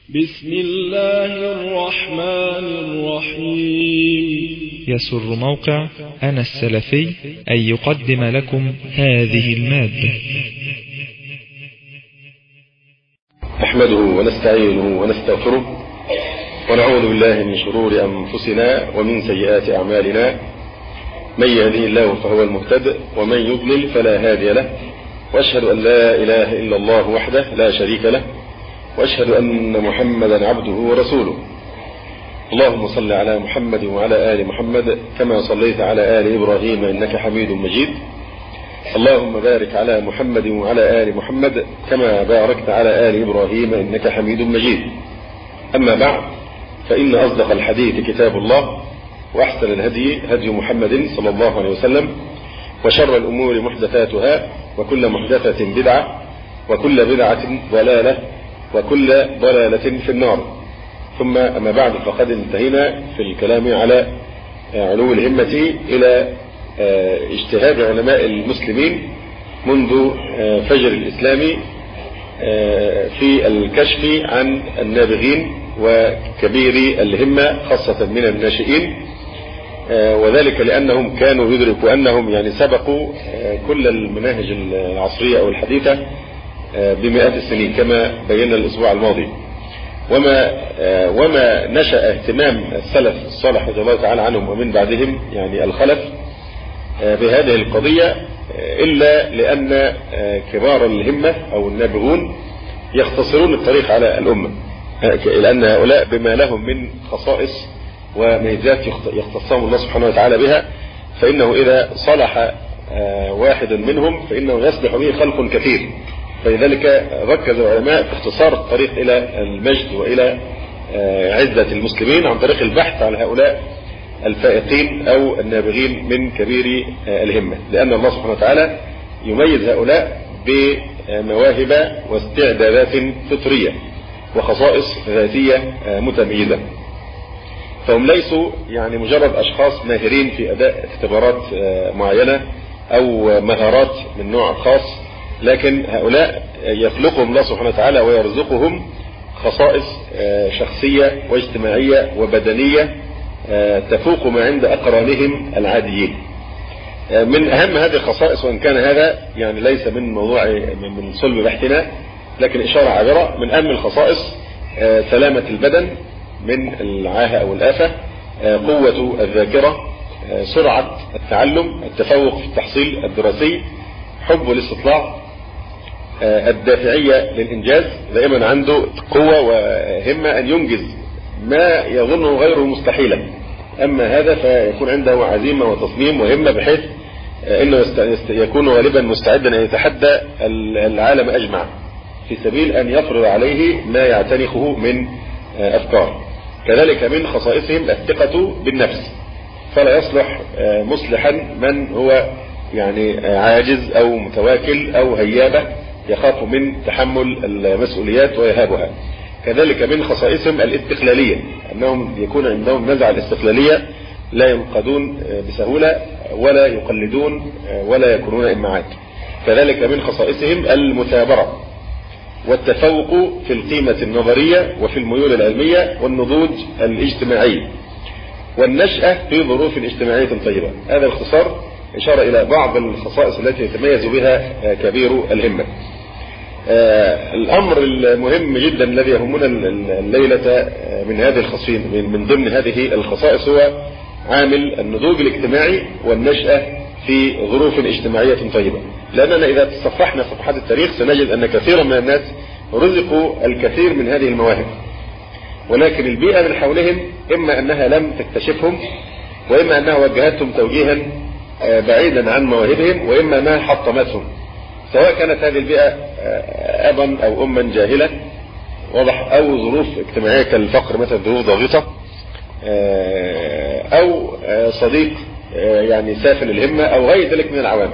بسم الله الرحمن الرحيم. يسر موقع أنا السلفي أن يقدم لكم هذه المادة. نحمده ونستعينه ونستغفره ونعوذ بالله من شرور أنفسنا ومن سيئات أعمالنا. من يهده الله فهو المهتد ومن يضلل فلا هادي له، وأشهد أن لا إله إلا الله وحده لا شريك له، وأشهد أن محمدا عبده ورسوله. اللهم صل على محمد وعلى آل محمد كما صليت على آل إبراهيم إنك حميد مجيد. اللهم بارك على محمد وعلى آل محمد كما باركت على آل إبراهيم إنك حميد مجيد. أما بعد، فإن أصدق الحديث كتاب الله، وأحسن الهدي هدي محمد صلى الله عليه وسلم، وشر الأمور محدثاتها، وكل محدثة بدعة، وكل بدعة ضلالة، وكل ضلالة في النار. ثم أما بعد، فقد انتهينا في الكلام على علو الهمة إلى اجتهاد علماء المسلمين منذ فجر الإسلام في الكشف عن النابغين وكبير الهمة خاصة من الناشئين، وذلك لأنهم كانوا يدركوا أنهم سبقوا كل المناهج العصرية أو الحديثة بمئات السنين كما بينا الأسبوع الماضي. وما نشأ اهتمام السلف الصالح رضي الله تعالى عنهم ومن بعدهم الخلف بهذه القضية إلا لأن كبار الهمة أو النابغون يختصرون الطريق على الأمة، لأن هؤلاء بما لهم من خصائص وميزات يختصهم الله سبحانه وتعالى بها، فإنه إذا صلح واحد منهم فإنه يصلح به خلق كثير. فلذلك ركز العلماء في اختصار الطريق إلى المجد وإلى عزة المسلمين عن طريق البحث عن هؤلاء الفائقين أو النابغين من كبير الهمة، لأن الله سبحانه وتعالى يميز هؤلاء بمواهب واستعدادات فطرية وخصائص ذاتية متميزة. فهم ليسوا مجرد أشخاص ماهرين في أداء اختبارات معينة أو مهارات من نوع خاص، لكن هؤلاء يخلقهم الله سبحانه وتعالى ويرزقهم خصائص شخصية واجتماعية وبدنية تفوق ما عند أقرانهم العاديين. من أهم هذه الخصائص، وإن كان هذا ليس من صلب بحثنا، لكن إشارة عابرة، من أهم الخصائص سلامة البدن من العاهة أو الآفة، قوة الذاكرة، سرعة التعلم، التفوق في التحصيل الدراسي، حب الاستطلاع، الدافعية للإنجاز، دائما عنده قوة وهمة أن ينجز ما يظنه غيره مستحيلا. أما هذا فيكون عنده عزيمة وتصميم وهمة بحيث أنه يكون غالبا مستعدا أن يتحدى العالم أجمع في سبيل أن يفرض عليه ما يعتنقه من أفكار. كذلك من خصائصهم الثقة بالنفس، فلا يصلح مصلحا من هو عاجز أو متواكل أو هيابة يخاف من تحمل المسؤوليات ويهابها. كذلك من خصائصهم الاستقلالية، أنهم يكون عندهم نزعة الاستقلالية، لا ينقادون بسهولة ولا يقلدون ولا يكونون إمعات. كذلك من خصائصهم المثابرة والتفوق في القيمة النظرية وفي الميول العلمية والنضوج الاجتماعي والنشأة في ظروف اجتماعية طيبة. هذا الاختصار إشارة إلى بعض الخصائص التي يتميز بها كبير الهمة. الأمر المهم جدا الذي يهمنا الليلة من هذه من ضمن هذه الخصائص هو عامل النضوج الاجتماعي والنشأة في ظروف اجتماعية طيبة. لأننا إذا تصفحنا صفحات التاريخ سنجد أن كثيرا من الناس رزقوا الكثير من هذه المواهب، ولكن البيئة من حولهم إما أنها لم تكتشفهم، وإما أنها وجهتهم توجيها بعيدا عن مواهبهم، وإما أنها حطمتهم، سواء كانت هذه البيئة أبا أو أما جاهلة واضح، أو ظروف اجتماعية كالفقر مثلا، ظروف ضاغطة، أو صديق سافل الهمة أو غير ذلك من العوامل.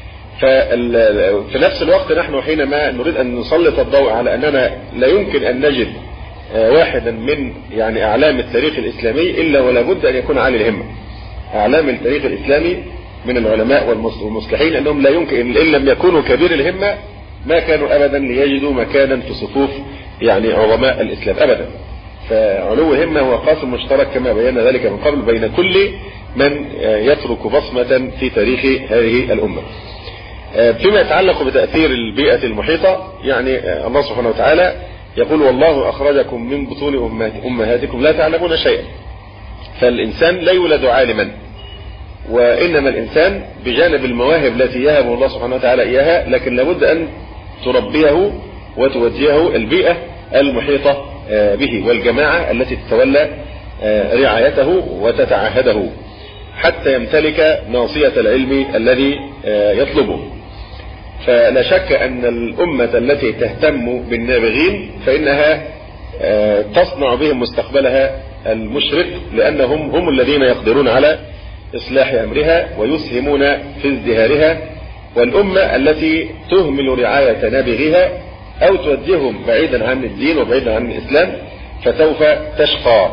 في نفس الوقت نحن حينما نريد أن نسلط الضوء على أننا لا يمكن أن نجد واحدا من أعلام التاريخ الإسلامي إلا ولا بد أن يكون عالي الهمة. أعلام التاريخ الإسلامي من العلماء والمصلحين أنهم لا يمكن إن لم يكونوا كبير الهمة ما كانوا أبدا ليجدوا مكانا في صفوف يعني عظماء الإسلام أبدا. فعلو الهمة هو قاسم مشترك كما بينا ذلك من قبل بين كل من يترك بصمة في تاريخ هذه الأمة. فيما يتعلق بتأثير البيئة المحيطة، يعني الله سبحانه وتعالى يقول والله أخرجكم من بطون أمهاتكم لا تعلمون شيئا. فالإنسان لا يولد عالما، وإنما الإنسان بجانب المواهب التي يهب الله سبحانه وتعالى إياها، لكن لابد أن تربيه وتوجهه البيئة المحيطة به والجماعة التي تتولى رعايته وتتعهده حتى يمتلك ناصية العلم الذي يطلبه. فلا شك أن الأمة التي تهتم بالنابغين فإنها تصنع بهم مستقبلها المشرق، لأنهم هم الذين يقدرون على إصلاح أمرها ويسهمون في ازدهارها. والأمة التي تهمل رعاية نابغيها أو توجههم بعيدا عن الدين وبعيدا عن الإسلام فسوف تشقى.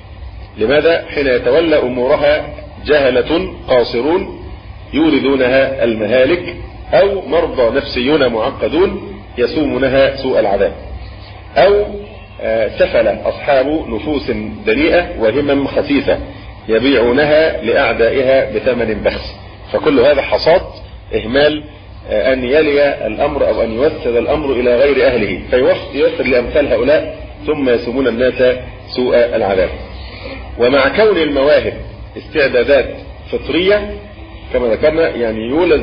لماذا؟ حين يتولى أمورها جهلة قاصرون يوردونها المهالك، أو مرضى نفسيون معقدون يسومونها سوء العذاب، أو سفل أصحاب نفوس دنيئة وهمم خسيسة يبيعونها لأعدائها بثمن بخس. فكل هذا حصاد إهمال أن يلي الأمر أو أن يوسد الأمر إلى غير أهله فيوسد لأمثال هؤلاء ثم يسومون الناس سوء العذاب. ومع كون المواهب استعدادات فطرية كما ذكرنا، يعني يولد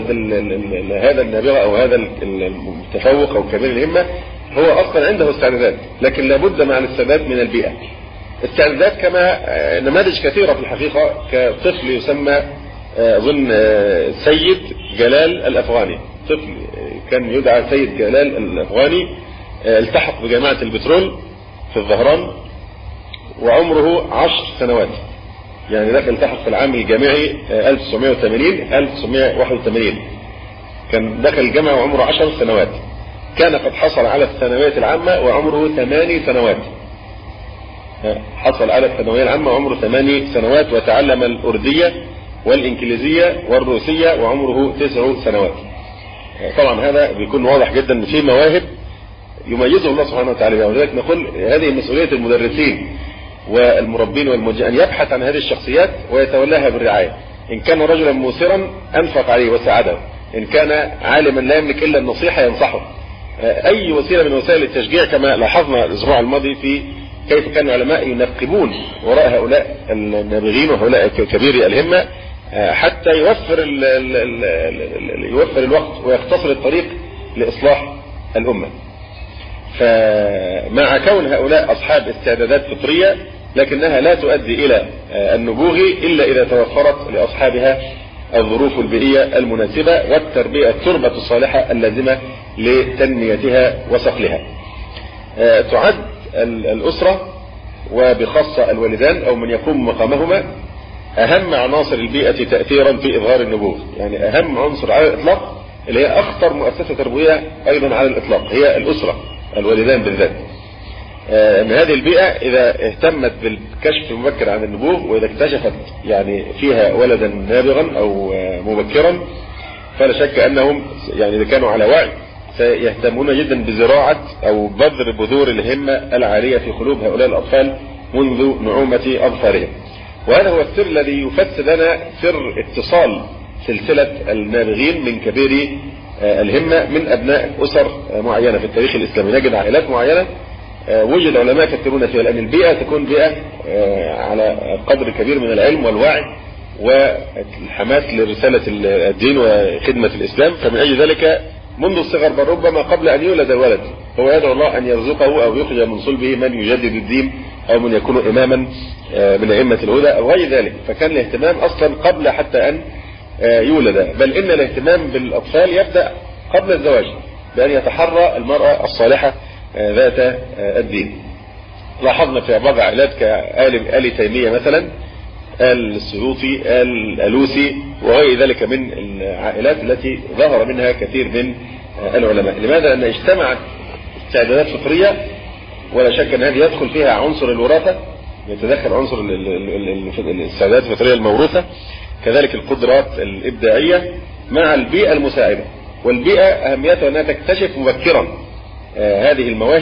هذا النابغة أو هذا المتفوق أو كبير الهمة هو أصلا عنده استعدادات، لكن لابد مع الاستعداد من البيئة. استعدادات كما نماذج كثيرة في الحقيقة، كطفل يسمى أظن سيد جلال الأفغاني، طفل كان يدعى سيد جلال الأفغاني، التحق بجامعة البترول في الظهران وعمره 10 سنوات، يعني دخل التحق في العام الجامعي 1981 كان دخل الجامعة وعمره 10 سنوات. كان قد حصل على الثانوية العامة وعمره 8 سنوات، حصل على الثانوية العامة وعمره 8 سنوات، وتعلم الأردية والإنجليزية والروسية وعمره 9 سنوات. طبعا هذا بيكون واضح جدا ان في مواهب يميزه الله سبحانه وتعالى بها، ولذلك نقول هذه مسؤولية المدرسين والمربين والموجهين أن يبحث عن هذه الشخصيات ويتولاها بالرعاية. إن كان رجلا موسرا أنفق عليه وساعده، إن كان عالما لا يملك إلا النصيحة ينصحه. أي وسيلة من وسائل التشجيع، كما لاحظنا الأسبوع الماضي في كيف كان العلماء ينقبون وراء هؤلاء النابغين وهؤلاء كبيري الهمة حتى يوفر الوقت ويختصر الطريق لإصلاح الأمة. فمع كون هؤلاء أصحاب استعدادات فطرية لكنها لا تؤدي إلى النبوغ إلا إذا توفرت لأصحابها الظروف البيئية المناسبة والتربية التربة الصالحة اللازمة لتنميتها وصقلها. تعد الأسرة وبخاصة الوالدان أو من يقوم مقامهما أهم عناصر البيئة تأثيرا في إظهار النبوغ، يعني أهم عنصر على الإطلاق اللي هي أخطر مؤسسة تربوية أيضا على الإطلاق هي الأسرة، الوالدان بالذات. ان هذه البيئة اذا اهتمت بالكشف المبكر عن النبوغ واذا اكتشفت يعني فيها ولدا نابغا او مبكرا فلا شك انهم يعني اذا كانوا على وعي سيهتمون جدا بزراعة او بذر بذور الهمة العالية في قلوب هؤلاء الاطفال منذ نعومة اظفارهم. وهذا هو السر الذي يفسد لنا سر اتصال سلسلة النابغين من كبير الهمة من ابناء اسر معينة في التاريخ الاسلامي. نجد عائلات معينة وجد علماء كثيرون فيها، لأن البيئة تكون بيئة على قدر كبير من العلم والوعي والحماس لرسالة الدين وخدمة الإسلام. فمن أجل ذلك منذ الصغر بل ربما قبل أن يولد الولد هو يدعو الله أن يرزقه أو يخرج من صلبه من يجدد الدين أو من يكون إماما من أئمة الهدى أو غير ذلك. فكان الاهتمام أصلا قبل حتى أن يولد، بل إن الاهتمام بالأطفال يبدأ قبل الزواج بأن يتحرى المرأة الصالحة ذات الدين. لاحظنا في بعض عائلات كآل تيمية مثلا، آل السيوطي، آل الألوسي وغير ذلك من العائلات التي ظهر منها كثير من العلماء. لماذا؟ لأن اجتمعت استعدادات فطرية ولا شك أن هذه يدخل فيها عنصر الوراثة، يتدخل عنصر الاستعدادات الفطرية الموروثة، كذلك القدرات الإبداعية مع البيئة المساعدة. والبيئة أهميتها أنها تكتشف مبكرا هذه المواهب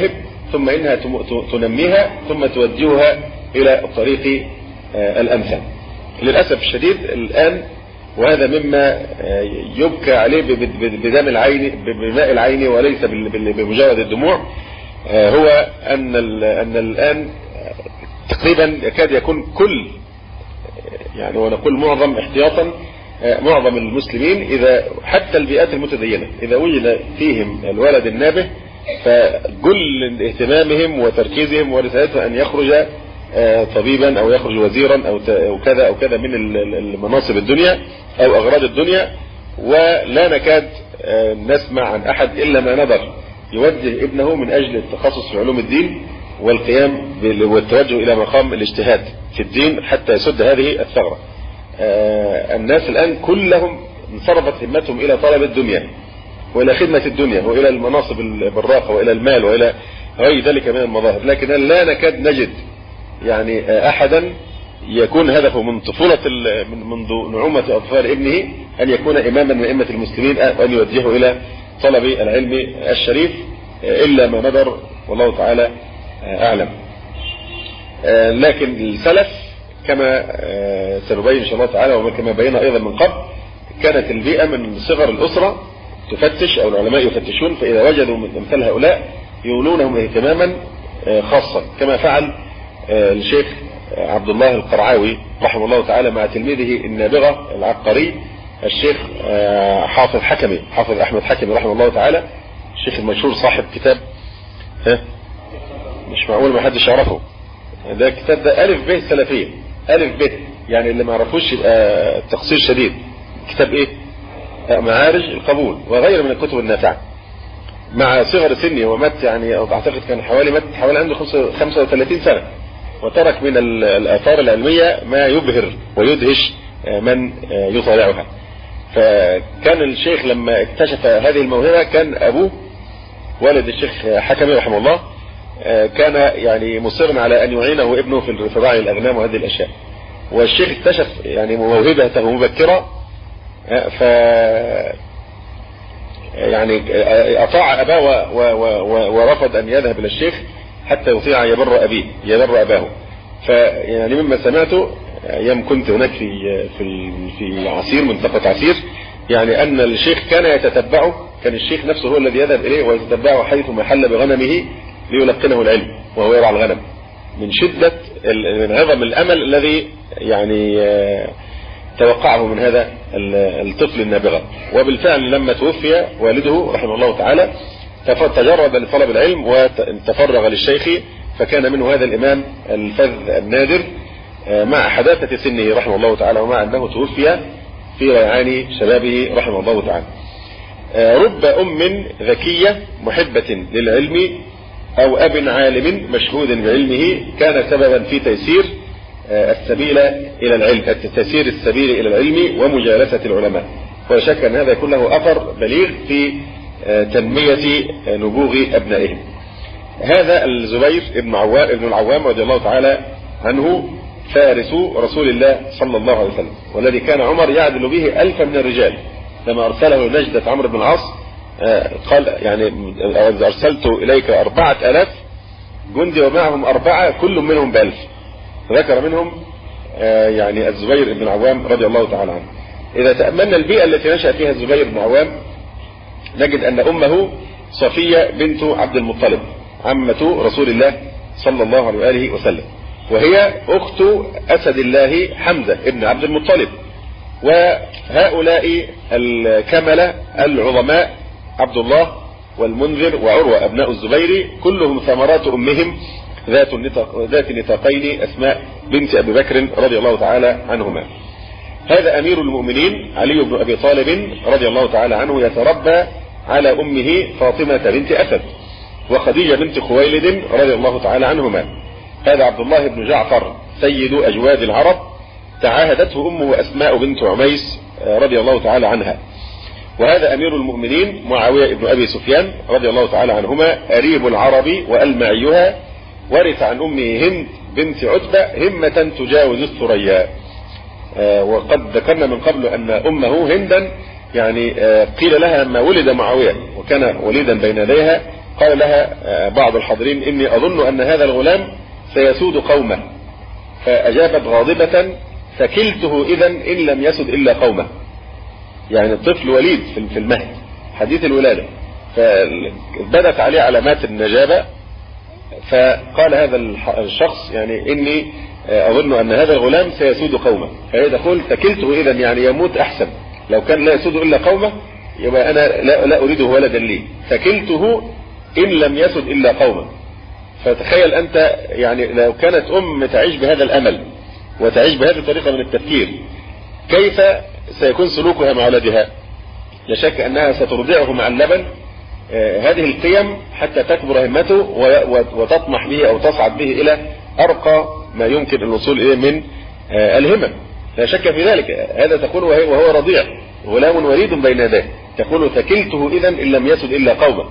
ثم إنها تنميها ثم توجهها إلى الطريق الأمثل. للأسف الشديد الآن، وهذا مما يبكى عليه بدم العين، بماء العين وليس بمجرد الدموع، هو أن الآن تقريبا يكاد يكون كل، يعني ونقول معظم احتياطا، معظم المسلمين إذا حتى البيئات المتدينة إذا وجد فيهم الولد النابه فكل اهتمامهم وتركيزهم ورسالتهم أن يخرج طبيبا أو يخرج وزيرا أو كذا أو كذا من المناصب الدنيا أو أغراض الدنيا. ولا نكاد نسمع عن أحد إلا ما نظر يوجه ابنه من أجل التخصص في علوم الدين والقيام والتوجه إلى مقام الاجتهاد في الدين حتى يسد هذه الثغرة. الناس الآن كلهم انصرفت همتهم إلى طلب الدنيا وإلى خدمة الدنيا وإلى المناصب البراقة وإلى المال وإلى غير ذلك من المظاهر، لكن لا نكاد نجد يعني أحدا يكون هدفه من طفولة منذ نعومة أطفال ابنه أن يكون إماما من أئمة المسلمين وأن يوجهه إلى طلب العلم الشريف إلا ما ندر والله تعالى أعلم. لكن السلف كما سنبين إن شاء الله تعالى وكما بينا أيضا من قبل، كانت البيئة من صغر الأسرة تفتش أو العلماء يفتشون، فإذا وجدوا من أمثال هؤلاء يولونهم اهتماما خاصا كما فعل الشيخ عبد الله القرعاوي رحمه الله تعالى مع تلميذه النابغة العبقري الشيخ حافظ أحمد حكمي رحمه الله تعالى، الشيخ المشهور صاحب كتاب مش معقول ما حدش يعرفه، ده الكتاب ده ألف به سلفية، ألف به يعني اللي ما عرفوش يبقى تقصير شديد. كتاب ايه؟ معارج القبول وغير من الكتب النافعة. مع صغر سنه ومات يعني اعتقد كان حوالي عنده 35 سنة، وترك من الآثار العلمية ما يبهر ويدهش من يطالعها. فكان الشيخ لما اكتشف هذه الموهبة كان أبوه والد الشيخ حكمي رحمه الله كان يعني مصرا على أن يعينه ابنه في راعي الأغنام وهذه الأشياء، والشيخ اكتشف يعني موهبته مبكرة ف يعني أطاع أباه ورفض أن يذهب إلى الشيخ حتى يطيع يبر أباه. فيعني مما سمعته أيام كنت هناك في عسير، منطقة عسير، يعني أن الشيخ كان يتتبعه، كان الشيخ نفسه هو الذي يذهب إليه ويتتبعه حيث ما حل بغنمه ليلقنه العلم وهو يرعى الغنم، من شدة من عظم الأمل الذي يعني توقعه من هذا الطفل النابغة. وبالفعل لما توفي والده رحمه الله تعالى تجرد لطلب العلم وتفرغ للشيخ، فكان منه هذا الإمام الفذ النادر مع حداثة سنه رحمه الله تعالى، ومع أنه توفي في ريعان شبابه رحمه الله تعالى. رب أم ذكية محبة للعلم أو أب عالم مشهود بعلمه كان سببا في تيسير السبيل إلى العلم، تيسير السبيل إلى العلم ومجالسة العلماء. ولا شك أن هذا يكون له أثر بليغ في تنمية نبوغ أبنائهم. هذا الزبير ابن العوام رضي الله تعالى عنه فارس رسول الله صلى الله عليه وسلم، والذي كان عمر يعدل به 1000 من الرجال. لما أرسله نجدة عمرو بن العاص قال يعني أرسلت إليك 4000 جندي ومعهم 4 كل منهم ب1000. ذكر منهم يعني الزبير بن العوام رضي الله تعالى عنه. إذا تأملنا البيئة التي نشأ فيها الزبير بن العوام نجد أن أمه صفية بنت عبد المطلب عمة رسول الله صلى الله عليه وآله وسلم، وهي أخت أسد الله حمزة ابن عبد المطلب. وهؤلاء الكملة العظماء عبد الله والمنذر وعروة أبناء الزبير كلهم ثمرات أمهم ذات نطاقين أسماء بنت أبي بكر رضي الله تعالى عنهما. هذا أمير المؤمنين علي بن أبي طالب رضي الله تعالى عنه يتربى على أمه فاطمة بنت أسد وخديجة بنت خويلد رضي الله تعالى عنهما. هذا عبد الله بن جعفر سيد أجواد العرب تعاهدته أمه أسماء بنت عميس رضي الله تعالى عنها. وهذا أمير المؤمنين معاوية بن أبي سفيان رضي الله تعالى عنهما أريب العرب وألمعيها، ورث عن أمه هند بنت عتبة همة تجاوز الثريا. وقد ذكرنا من قبل أن أمه هندا يعني قيل لها لما ولد معاوية وكان وليدا بين يديها قال لها بعض الحاضرين: إني أظن أن هذا الغلام سيسود قومه. فأجابت غاضبة: فكلته إذا إن لم يسد إلا قومه. يعني الطفل وليد في المهد حديث الولادة، فبدت عليه علامات النجابة. فقال هذا الشخص: يعني إني أظن أن هذا الغلام سيسود قومه. فهي تقول: فكلته إذا يعني يموت أحسن، لو كان لا يسود إلا قومه يبقى أنا لا أريده ولدا لي، فكلته إن لم يسد إلا قومه. فتخيل أنت يعني لو كانت تعيش بهذا الأمل وتعيش بهذه الطريقة من التفكير، كيف سيكون سلوكها مع ولدها؟ لا شك أنها سترضعه مع اللبن هذه القيم حتى تكبر همته وتطمح به أو تصعد به إلى أرقى ما يمكن الوصول إليه من الهمم. لا شك في ذلك. هذا تقول وهو رضيع، غلام وليد بين يديه، تقول: فكلته إذا إن لم يسد إلا قومه.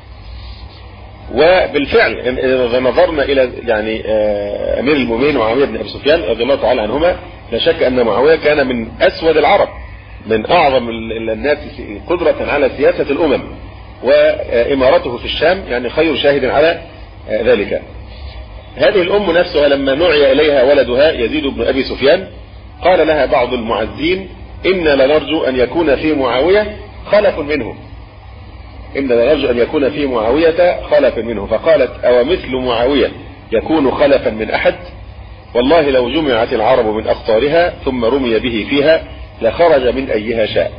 وبالفعل إذا نظرنا إلى يعني أمير المؤمنين معاوية بن أبي سفيان رضي الله تعالى عنهما، لا شك أن معاوية كان من أسود العرب، من أعظم الناس قدرة على سياسة الأمم، وإمارته في الشام يعني خير شاهد على ذلك. هذه الأم نفسها لما نعي إليها ولدها يزيد بن أبي سفيان، قال لها بعض المعزين: إنا لنرجو أن يكون في معاوية خلف منه، إنا لنرجو أن يكون في معاوية خلف منه. فقالت: أو مثل معاوية يكون خلفا من أحد؟ والله لو جمعت العرب من أقطارها ثم رمي به فيها لخرج من أيها شاء.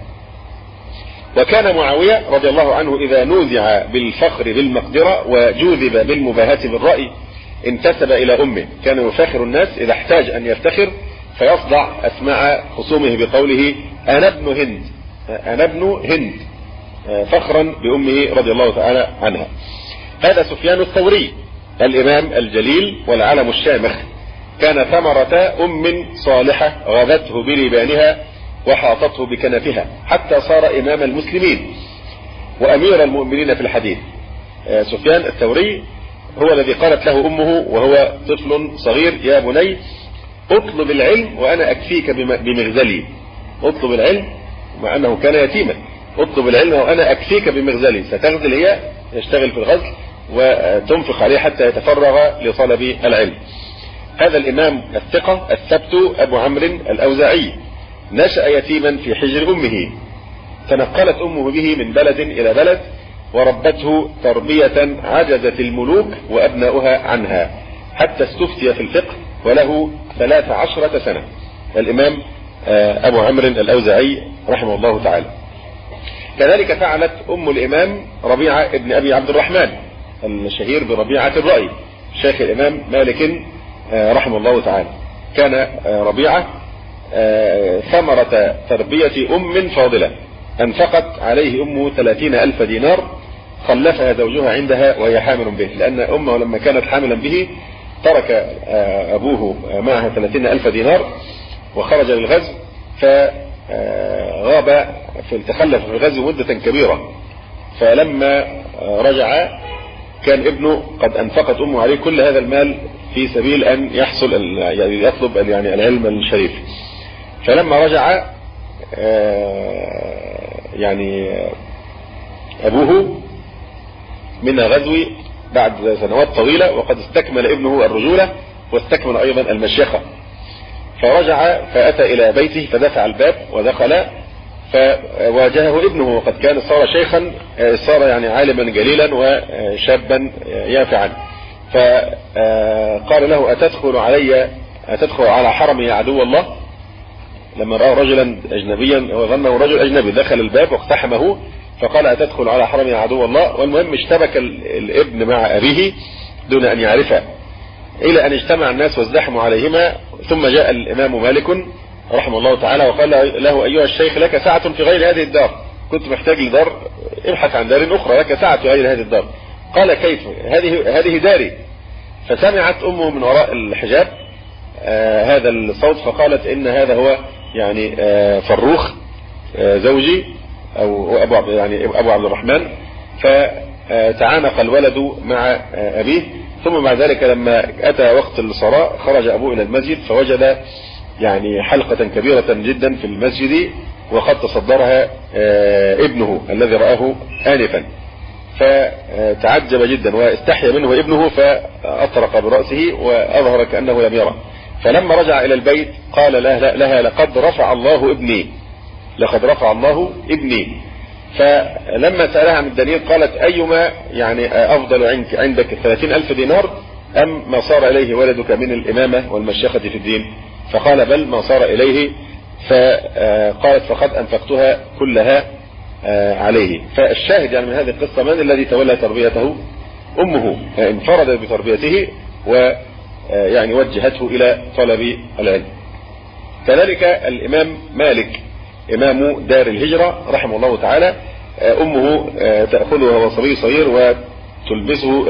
وكان معاوية رضي الله عنه إذا نوزع بالفخر بالمقدرة وجوذب بالمباهاة بالرأي انتسب إلى أمه. كان يفاخر الناس إذا احتاج أن يفتخر فيصدع أسماع خصومه بقوله: أنا ابن هند، أنا ابن هند، فخرا بأمه رضي الله تعالى عنها. هذا سفيان الثوري الإمام الجليل والعلم الشامخ، كان ثمرة أم صالحة غذته بلبانها وحاطته بكنفها حتى صار إمام المسلمين وأمير المؤمنين في الحديث. سفيان الثوري هو الذي قالت له أمه وهو طفل صغير: يا بني اطلب العلم وأنا أكفيك بمغزلي. اطلب العلم، مع أنه كان يتيما، اطلب العلم وأنا أكفيك بمغزلي. ستغزل هي، يشتغل في الغزل وتنفق عليه حتى يتفرغ لطلب العلم. هذا الإمام الثقة الثبت أبو عمرو الأوزاعي نشأ يتيما في حجر أمه، تنقلت أمه به من بلد إلى بلد وربته تربية عجزت الملوك وأبناؤها عنها، حتى استفتي في الفقه وله 13 سنة. الإمام أبو عمرو الأوزاعي رحمه الله تعالى. كذلك فعلت أم الإمام ربيعة ابن أبي عبد الرحمن الشهير بربيعة الرأي، شيخ الإمام مالك رحمه الله تعالى. كان ربيعة ثمرة تربية أم فاضلة، أنفقت عليه أمه 30,000 دينار، خلفها زوجها عندها وهي حامل به، لأن أمه لما كانت حاملا به ترك أبوه معها 30,000 دينار وخرج للغزو، فغاب تخلف في الغزو مدة كبيرة. فلما رجع كان ابنه قد أنفقت أمه عليه كل هذا المال في سبيل أن يحصل يعني يطلب يعني العلم الشريف. فلما رجع يعني أبوه من غزو بعد سنوات طويلة، وقد استكمل ابنه الرجولة واستكمل أيضا المشيخة، فرجع فأتى إلى بيته فدفع الباب ودخل فواجهه ابنه، وقد كان صار شيخا، صار يعني عالما جليلا وشابا يافعا. فقال له: أتدخل على حرمي يا عدو الله؟ لما رأى رجلا أجنبيا وظنه رجل أجنبي دخل الباب واقتحمه، فقال: أتدخل على حرمي يا عدو الله؟ والمهم اشتبك الابن مع أبيه دون أن يعرفه، إلى أن اجتمع الناس وازدحموا عليهما. ثم جاء الإمام مالك رحمه الله تعالى وقال له: أيها الشيخ، لك ساعة في غير هذه الدار، كنت محتاج لدار، ابحث عن دار أخرى، لك ساعة في غير هذه الدار. قال: كيف؟ هذه داري. فسمعت أمه من وراء الحجاب هذا الصوت، فقالت: إن هذا هو يعني فروخ زوجي أو أبو عبد الرحمن. فتعانق الولد مع أبيه. ثم بعد ذلك لما أتى وقت الصلاة خرج أبوه إلى المسجد، فوجد يعني حلقة كبيرة جدا في المسجد وقد تصدرها ابنه الذي رآه آنفا. فتعجب جدا واستحيا منه ابنه فأطرق برأسه وأظهر كأنه لم يرى. فلما رجع إلى البيت قال لها لقد رفع الله ابني، لقد رفع الله ابني. فلما سألها عن الدليل قالت أيما يعني أفضل عندك 30,000 دينار أم ما صار إليه ولدك من الإمامة والمشيخة في الدين؟ فقال بل ما صار إليه. فقالت فقد أنفقتها كلها عليه. فالشاهد يعني من هذه القصة من الذي تولى تربيته؟ أمه، انفردت بتربيته ويعني وجهته إلى طلب العلم. كذلك الإمام مالك إمام دار الهجرة رحمه الله تعالى، أمه تأخذه وهو صبي صغير وتلبسه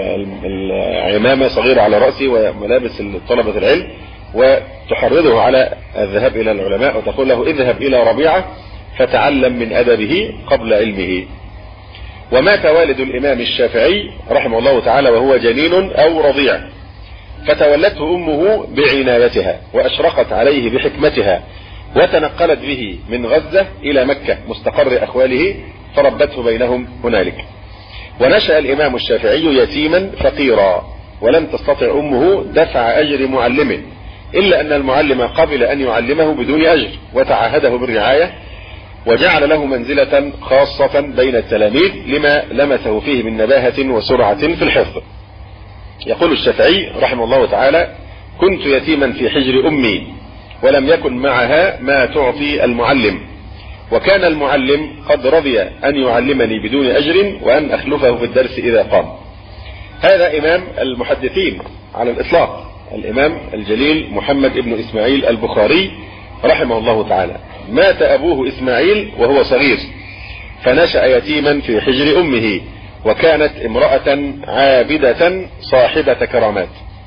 العمامة صغيرة على رأسه وملابس طلبة العلم، وتحرضه على الذهاب إلى العلماء وتقول له اذهب إلى ربيعة فتعلم من أدبه قبل علمه. ومات والد الإمام الشافعي رحمه الله تعالى وهو جنين أو رضيع، فتولته أمه بعنايتها وأشرقت عليه بحكمتها، وتنقلت به من غزة إلى مكة مستقر أخواله فربته بينهم هنالك. ونشأ الإمام الشافعي يتيما فقيرا، ولم تستطع أمه دفع أجر معلمه، إلا أن المعلم قبل أن يعلمه بدون أجر وتعهده بالرعاية، وجعل له منزلة خاصة بين التلاميذ لما لمسه فيه من نباهة وسرعة في الحفظ. يقول الشافعي رحمه الله تعالى: كنت يتيما في حجر أمي ولم يكن معها ما تعطي المعلم، وكان المعلم قد رضي أن يعلمني بدون أجر وأن أخلفه في الدرس إذا قام. هذا إمام المحدثين على الإطلاق، الإمام الجليل محمد ابن إسماعيل البخاري رحمه الله تعالى. مات أبوه إسماعيل وهو صغير، فنشأ يتيما في حجر أمه، وكانت امرأة عابدة صاحبة كرامات.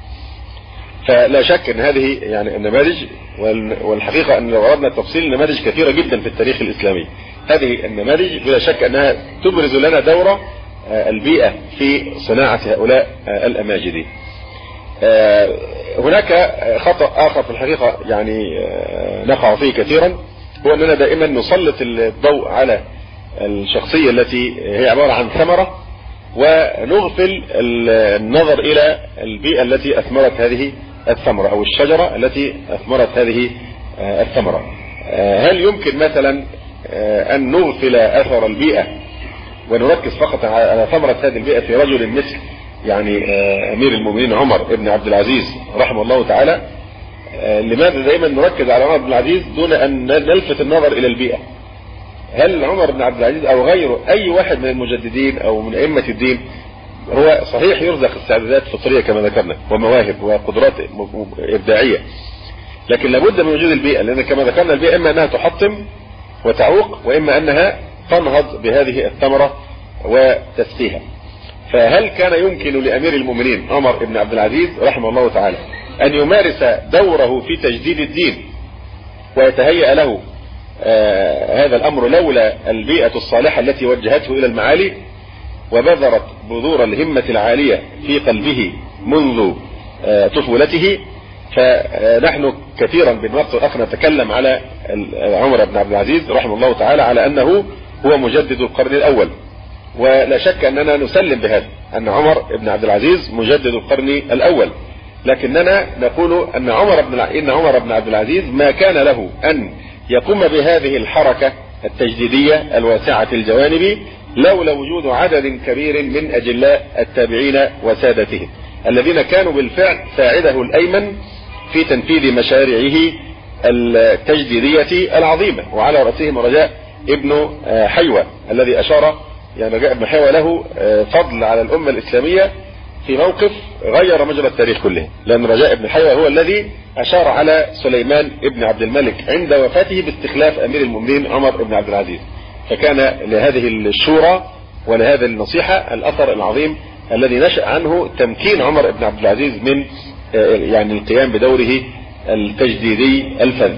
فلا شك أن هذه يعني النماذج، والحقيقة أن لو أردنا التفصيل نماذج كثيرة جدا في التاريخ الإسلامي. هذه النماذج بلا شك أنها تبرز لنا دور البيئة في صناعة هؤلاء الأماجد. هناك خطأ آخر في الحقيقة يعني نقع فيه كثيرا، هو أننا دائما نسلط الضوء على الشخصية التي هي عبارة عن ثمرة، ونغفل النظر إلى البيئة التي أثمرت هذه الثمرة أو الشجرة التي أثمرت هذه الثمرة. هل يمكن مثلا أن نغفل أثر البيئة ونركز فقط على ثمرة هذه البيئة في رجل مثل يعني أمير المؤمنين عمر بن عبد العزيز رحمه الله تعالى؟ لماذا دائما نركز على عمر بن العزيز دون أن نلفت النظر إلى البيئة؟ هل عمر بن عبد العزيز أو غيره أي واحد من المجددين أو من أئمة الدين هو صحيح يرزق استعدادات فطرية كما ذكرنا ومواهب وقدرات إبداعية، لكن لابد من وجود البيئة، لأن كما ذكرنا البيئة إما أنها تحطم وتعوق، وإما أنها تنهض بهذه الثمرة وتسقيها. فهل كان يمكن لأمير المؤمنين عمر بن عبد العزيز رحمه الله تعالى أن يمارس دوره في تجديد الدين ويتهيأ له هذا الأمر لولا البيئة الصالحة التي وجهته إلى المعالي وبذرت بذور الهمة العالية في قلبه منذ طفولته؟ فنحن كثيرا بالوقت الآخر نتكلم على عمر بن عبد العزيز رحمه الله تعالى على أنه هو مجدد القرن الأول، ولا شك أننا نسلم بهذا أن عمر بن عبد العزيز مجدد القرن الأول، لكننا نقول أن عمر بن عبد العزيز ما كان له أن يقوم بهذه الحركة التجديدية الواسعة الجوانب لولا وجود عدد كبير من أجلاء التابعين وسادتهم الذين كانوا بالفعل ساعده الأيمن في تنفيذ مشاريعه التجديدية العظيمة، وعلى رأسهم رجاء ابن حيوة الذي أشار يعني رجاء ابن حيوة له فضل على الأمة الإسلامية في موقف غير مجرى التاريخ كله، لأن رجاء ابن حيوة هو الذي أشار على سليمان ابن عبد الملك عند وفاته باستخلاف أمير المؤمنين عمر بن عبد العزيز، فكان لهذه الشورى ولهذه النصيحة الأثر العظيم الذي نشأ عنه تمكين عمر بن عبد العزيز من يعني القيام بدوره التجديدي الفذ.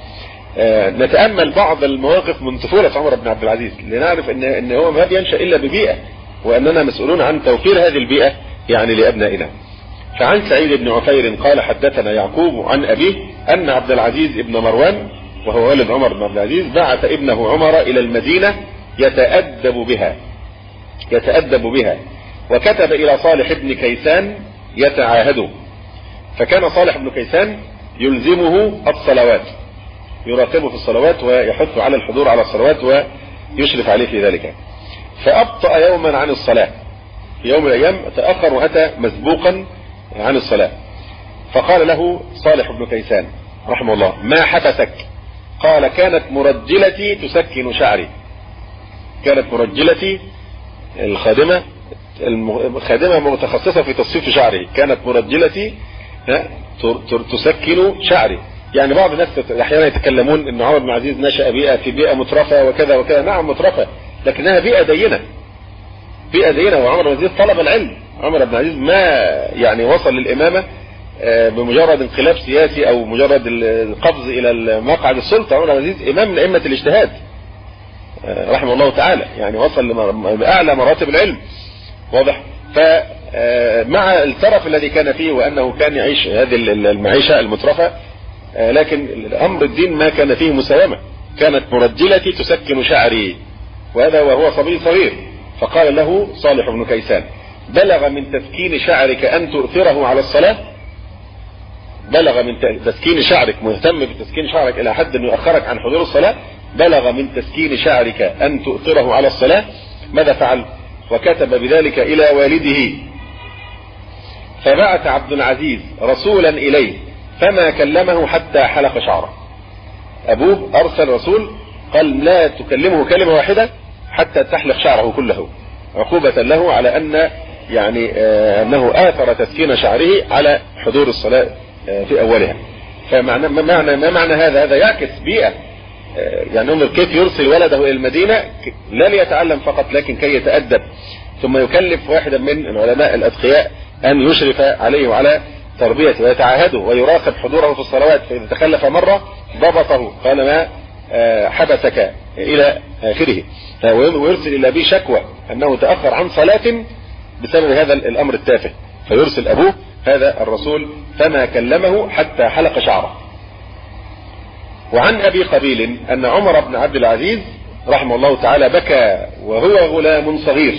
نتأمل بعض المواقف من طفولة عمر بن عبد العزيز لنعرف ان هو ما بينشأ إلا ببيئة، وأننا مسؤولون عن توفير هذه البيئة يعني لأبنائنا. فعن سعيد بن عفير قال حدثنا يعقوب عن أبيه أن عبد العزيز ابن مروان وهو والد عمر بن عبد العزيز بعث ابنه عمر إلى المدينة يتأدب بها، يتأدب بها، وكتب إلى صالح بن كيسان يتعاهده. فكان صالح بن كيسان يلزمه الصلوات، يراقبه في الصلوات ويحث على الحضور على الصلوات ويشرف عليه في ذلك. فأبطأ يوما عن الصلاة، في يوم من الأيام تأخر وأتى مسبوقا عن الصلاة. فقال له صالح بن كيسان رحمه الله: ما حبسك؟ قال: كانت مرجلتي تسكن شعري. كانت مرجلتي الخادمة متخصصة في تصفيف شعري، كانت مرجلتي تسكن شعري. يعني بعض الناس احيانا يتكلمون ان عمر بن عزيز نشأ في بيئة مترفة وكذا وكذا. نعم مترفة، لكنها بيئة دينة، بيئة دينة. وعمر بن عزيز طلب العلم. عمر بن عزيز ما يعني وصل للإمامة بمجرد انقلاب سياسي او مجرد القفز الى مقعد السلطة. عمر بن عزيز امام من ائمة الاجتهاد رحمه الله تعالى، يعني وصل لأعلى مراتب العلم. واضح؟ فمع الترف الذي كان فيه وأنه كان يعيش هذه المعيشة المترفة، لكن الأمر الدين ما كان فيه مساومة. كانت مرجلتي تسكن شعري، وهذا وهو صبي صغير. فقال له صالح بن كيسان: بلغ من تسكين شعرك أن تؤثره على الصلاة؟ بلغ من تسكين شعرك، مهتم بتسكين شعرك إلى حد أن يؤخرك عن حضور الصلاة؟ بلغ من تسكين شعرك أن تؤثره على الصلاة؟ ماذا فعل؟ وكتب بذلك إلى والده. فبعث عبد العزيز رسولا إليه فما كلمه حتى حلق شعره. أبوه أرسل رسول قال: لا تكلمه كلمة واحدة حتى تحلق شعره كله، عقوبة له على أن يعني أنه آثر تسكين شعره على حضور الصلاة في أولها. فمعنى ما معنى هذا يعكس بيئة. يعني انظر كيف يرسل ولده الى المدينة لا ليتعلم فقط، لكن كي يتأدب، ثم يكلف واحدا من العلماء الأتقياء أن يشرف عليه وعلى تربيته ويتعاهده ويراقب حضوره في الصلوات. فإذا تخلف مرة ضبطه، قال: ما حبسك إلى آخره. ويرسل إلى أبيه شكوى أنه تأخر عن صلاة بسبب هذا الأمر التافه، فيرسل أبوه هذا الرسول فما كلمه حتى حلق شعره. وعن أبي قبيل أن عمر بن عبد العزيز رحمه الله تعالى بكى وهو غلام صغير،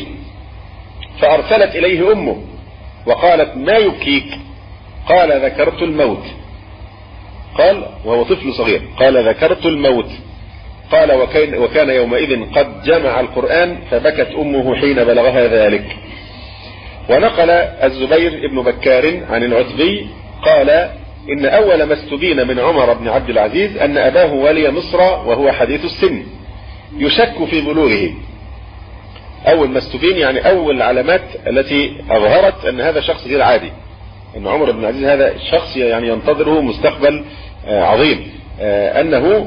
فأرسلت إليه أمه وقالت: ما يبكيك؟ قال: ذكرت الموت. قال وهو طفل صغير، قال: ذكرت الموت. قال: وكان يومئذ قد جمع القرآن، فبكت أمه حين بلغها ذلك. ونقل الزبير بن بكار عن العتبي قال: إن أول ما استبين من عمر بن عبد العزيز أن أباه والي مصر وهو حديث السن يشك في بلوغه. أول ما استبين يعني أول العلامات التي أظهرت أن هذا شخص غير عادي، أن عمر بن عزيز هذا شخص يعني ينتظره مستقبل عظيم. أنه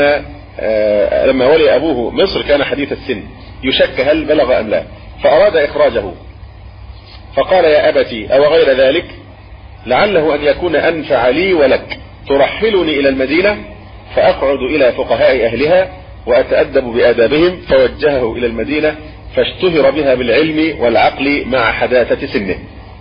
لما ولي أبوه مصر كان حديث السن، يشك هل بلغ أم لا، فأراد إخراجه. فقال: يا أبتي أو غير ذلك لعله أن يكون أنفع لي ولك، ترحلني إلى المدينة فأقعد إلى فقهاء أهلها وأتأدب بآدابهم. فوجهه إلى المدينة فاشتهر بها بالعلم والعقل مع حداثة سنه.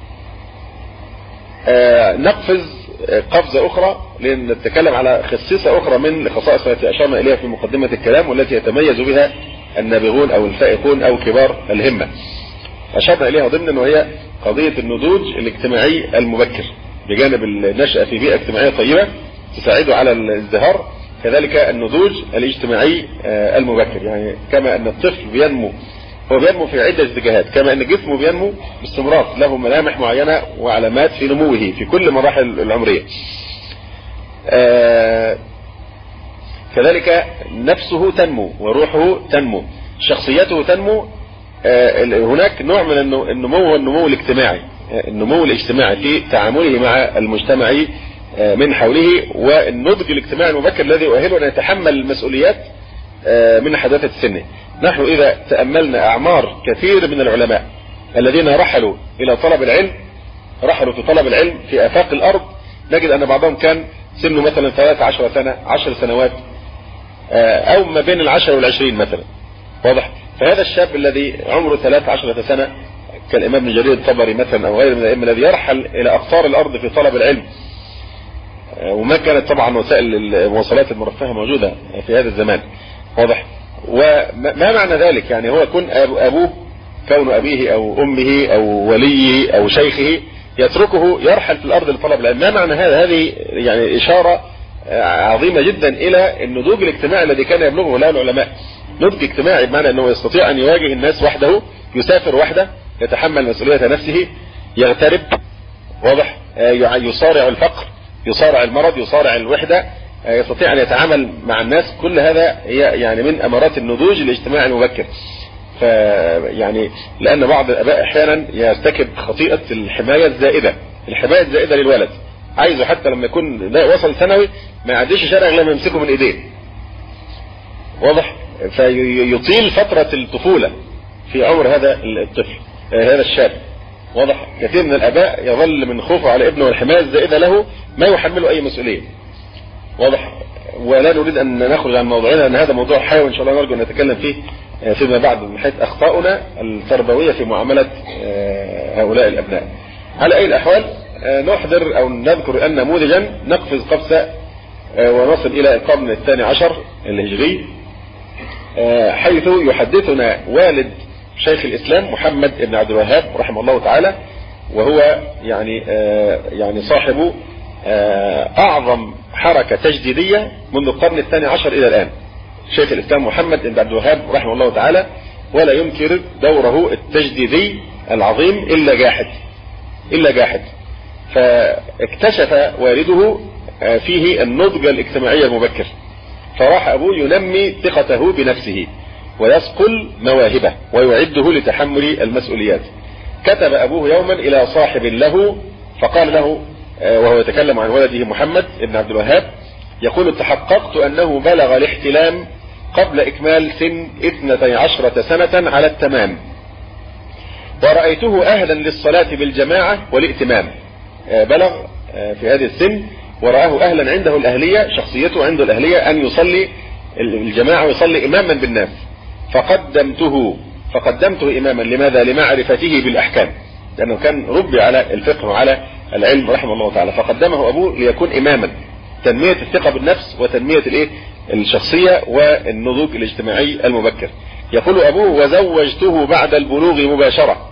نقفز قفزة أخرى لنتكلم على خصيصة أخرى من الخصائص التي أشرنا إليها في مقدمة الكلام، والتي يتميز بها النابغون أو الفائقون أو كبار الهمة. أشرنا إليها ضمنا وهي قضية النضوج الاجتماعي المبكر، بجانب النشأة في بيئة اجتماعية طيبة تساعده على الازدهار، كذلك النضوج الاجتماعي المبكر. يعني كما أن الطفل هو بينمو في عدة اتجاهات، كما أن جسمه بينمو باستمرار، له ملامح معينة وعلامات في نموه في كل مراحل العمرية. كذلك نفسه تنمو وروحه تنمو، شخصيته تنمو. هناك نوع من النمو هو النمو الاجتماعي، النمو الاجتماعي في تعامله مع المجتمع من حوله، والنضج الاجتماعي المبكر الذي يؤهله أن يتحمل المسؤوليات من حداثة سنه. نحن إذا تأملنا أعمار كثير من العلماء الذين رحلوا إلى طلب العلم، رحلوا في طلب العلم في آفاق الأرض، نجد أن بعضهم كان سنه مثلا 13 سنة 10 سنوات، أو ما بين 10 و20 مثلا. واضح؟ فهذا الشاب الذي عمره 13 سنة كالإمام ابن جرير الطبري مثلا أو غيره من الأئمة، الذي يرحل إلى أقطار الأرض في طلب العلم، وما كانت طبعا وسائل المواصلات المرفهة موجودة في هذا الزمان. واضح؟ وما معنى ذلك؟ يعني هو يكون أبوه كون أبيه أو أمه أو وليه أو شيخه يتركه يرحل في الأرض لطلب العلم. ما معنى هذا؟ هذه يعني إشارة عظيمة جدا إلى النضوج الاجتماعي الذي كان يبلغه له العلماء. نضج اجتماعي بمعنى أنه يستطيع أن يواجه الناس وحده، يسافر وحده، يتحمل مسؤولية نفسه، يغترب، واضح، يصارع الفقر، يصارع المرض، يصارع الوحدة، يستطيع أن يتعامل مع الناس. كل هذا هي يعني من أمارات النضوج الاجتماعي المبكر. فيعني لأن بعض الآباء أحيانا يرتكب خطيئة الحماية الزائدة، الحماية الزائدة للولد، عايزه حتى لما يكون وصل ثانوي ما يعديش شارع غير لما يمسكه من ايديه، واضح، فيطيل فترة الطفولة في عمر هذا الطفل، هذا الشاب، واضح. كثير من الآباء يظل من خوفه على ابنه والحماية الزائدة له ما يحمله أي مسؤولية، واضح. ولا نريد أن نخرج عن موضوعنا لأن هذا موضوع حي وإن شاء الله نرجو أن نتكلم فيه فيما بعد من حيث أخطاؤنا التربوية في معاملة هؤلاء الأبناء. على أي الأحوال نحضر أو نذكر أن نموذجا نقفز قفزة ونصل إلى القرن الثاني عشر الهجري، حيث يحدثنا والد شيخ الإسلام محمد بن عبد الوهاب رحمه الله تعالى، وهو يعني صاحب أعظم حركة تجديدية منذ القرن الثاني عشر إلى الآن. شيخ الإسلام محمد بن عبد الوهاب رحمه الله تعالى ولا ينكر دوره التجديدي العظيم إلا جاحد. فاكتشف والده فيه النضج الاجتماعي المبكر، فراح أبوه ينمي ثقته بنفسه ويصقل مواهبه ويعده لتحمل المسؤوليات. كتب أبوه يوما إلى صاحب له فقال له وهو يتكلم عن ولده محمد بن عبد الوهاب، يقول: تحققت أنه بلغ الاحتلام قبل إكمال سن 12 سنة على التمام، ورأيته أهلا للصلاة بالجماعة والائتمام. بلغ في هذه السن ورآه أهلا، عنده الأهلية، شخصيته عنده الأهلية أن يصلي الجماعة ويصلي إماما بالناس. فقدمته إماما. لماذا؟ لمعرفته بالأحكام، لأنه كان ربي على الفقه وعلى العلم رحمه الله تعالى، فقدمه أبوه ليكون إماما، تنمية الثقة بالنفس وتنمية الشخصية والنضوج الاجتماعي المبكر. يقول أبوه: وزوجته بعد البلوغ مباشرة،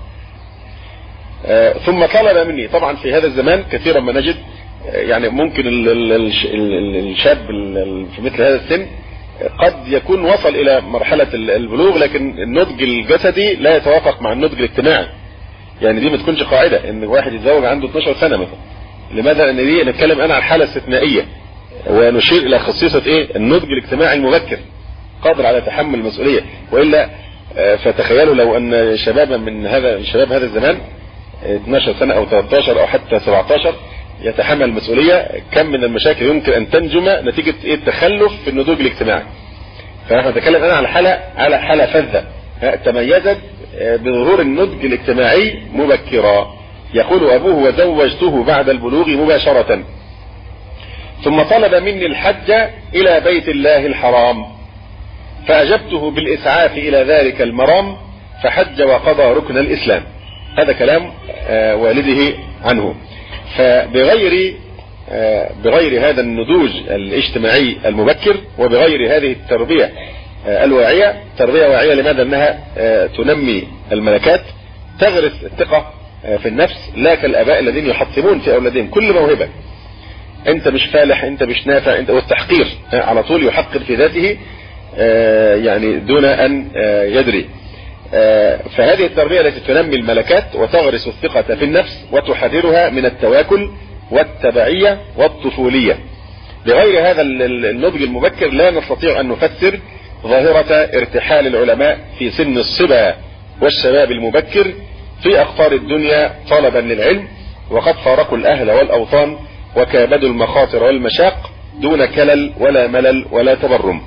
ثم طلب مني. طبعا في هذا الزمان كثيرا ما نجد يعني ممكن الشاب في مثل هذا السن قد يكون وصل إلى مرحلة البلوغ، لكن النضج الجسدي لا يتوافق مع النضج الاجتماعي. يعني دي ما تكونش قاعدة ان واحد يتزوج عنده 12 سنة مثلا. لماذا؟ لان دي نتكلم انا عن حالة استثنائية، ونشير الى خصيصة النضج الاجتماعي المبكر قادر على تحمل المسؤولية. وإلا فتخيلوا لو ان شبابا من شباب هذا الزمان 12 سنة او 13 او حتى 17 يتحمل المسؤولية، كم من المشاكل يمكن ان تنجم نتيجة التخلف في النضوج الاجتماعي. فنحن نتكلم انا على حالة فذة تميزت بظهور النضج الاجتماعي مبكرا. يقول أبوه: وزوجته بعد البلوغ مباشرة، ثم طلب مني الحج إلى بيت الله الحرام، فأجبته بالإسعاف إلى ذلك المرام، فحج وقضى ركن الإسلام. هذا كلام والده عنه. فبغير هذا النضوج الاجتماعي المبكر وبغير هذه التربية الواعية، تربية واعية لماذا؟ أنها تنمي الملكات، تغرس الثقة في النفس، لا كالآباء الذين يحطمون في أولادهم كل موهبة. أنت مش فالح، أنت مش نافع، أنت، والتحقير على طول يحقر في ذاته يعني دون أن يدري. فهذه التربية التي تنمي الملكات وتغرس الثقة في النفس وتحررها من التواكل والتبعية والطفولية. بغير هذا النضج المبكر لا نستطيع أن نفسر ظاهرة ارتحال العلماء في سن الصبا والشباب المبكر في أقطار الدنيا طلبا للعلم، وقد فارقوا الأهل والأوطان وكابدوا المخاطر والمشاق دون كلل ولا ملل ولا تبرم.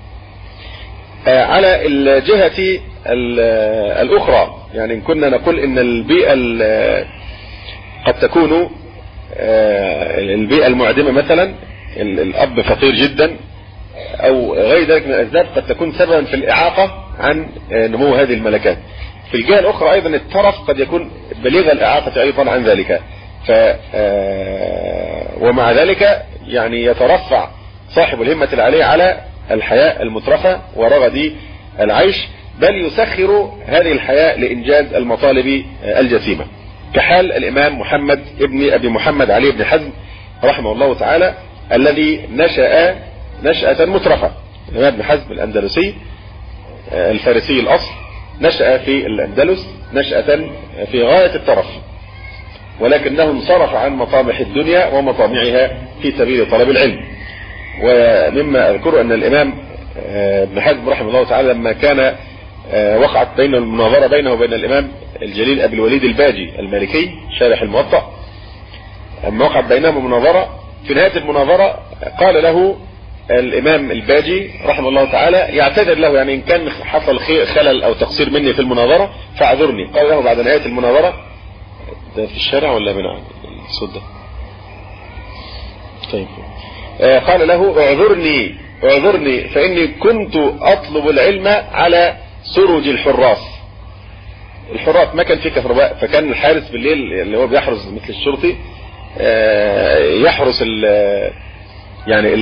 على الجهة الأخرى، يعني إن كنا نقول إن البيئة قد تكون البيئة المعدمة مثلا، الأب فقير جدا أو غير ذلك من الأسباب، قد تكون سببا في الإعاقة عن نمو هذه الملكات. في الجهة الأخرى أيضا الترف قد يكون بليغ الإعاقة أيضا عن ذلك. ومع ذلك يعني يترفع صاحب الهمة العالية على الحياة المترفة ورغد العيش، بل يسخر هذه الحياة لإنجاز المطالب الجسيمة، كحال الإمام محمد ابن أبي محمد علي بن حزم رحمه الله تعالى الذي نشأ نشأة مترفة. الإمام ابن حزم الأندلسي الفارسي الأصل نشأ في الأندلس نشأة في غاية الترف، ولكنه انصرف عن مطامح الدنيا ومطامعها في سبيل طلب العلم. ومما أذكر أن الإمام ابن حزم رحمه الله تعالى لما كان وقعت بين المناظرة بينه وبين الإمام الجليل أبي الوليد الباجي المالكي شارح الموطأ، لما وقعت بينهم مناظرة، في نهاية المناظرة قال له الإمام الباجي رحمه الله تعالى يعتذر له، يعني إن كان حصل خلل أو تقصير مني في المناظرة فاعذرني. قال له بعد نهاية المناظرة، ده في الشارع ولا من الصوت ده؟ طيب. قال له اعذرني فإني كنت أطلب العلم على سرج الحراس ما كان فيه كهرباء، فكان الحارس بالليل اللي هو بيحرس مثل الشرطي يحرس يعني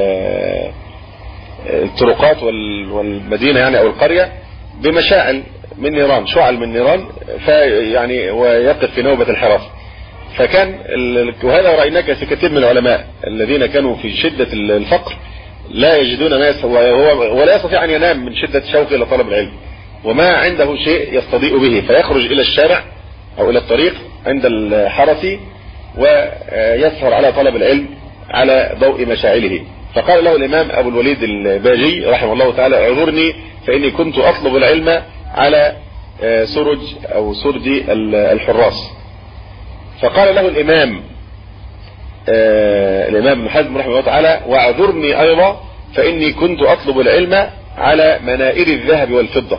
الطرقات والمدينة يعني او القرية بمشاعل من نيران، شعل من نيران، فيعني ويقف في نوبة الحراسة. فكان وهذا رأيناك في كثير من العلماء الذين كانوا في شدة الفقر لا يجدون ما ولا يستطيع ان ينام من شدة شوقه الى طلب العلم، وما عنده شيء يستضيء به، فيخرج الى الشارع او الى الطريق عند الحرس ويسهر على طلب العلم على ضوء مشاعله. فقال له الإمام أبو الوليد الباجي رحمه الله تعالى اعذرني فإني كنت أطلب العلم على سرج أو سرج الحراس. فقال له الإمام ابن حزم رحمه الله تعالى واعذرني أيضا فإني كنت أطلب العلم على منائر الذهب والفضة.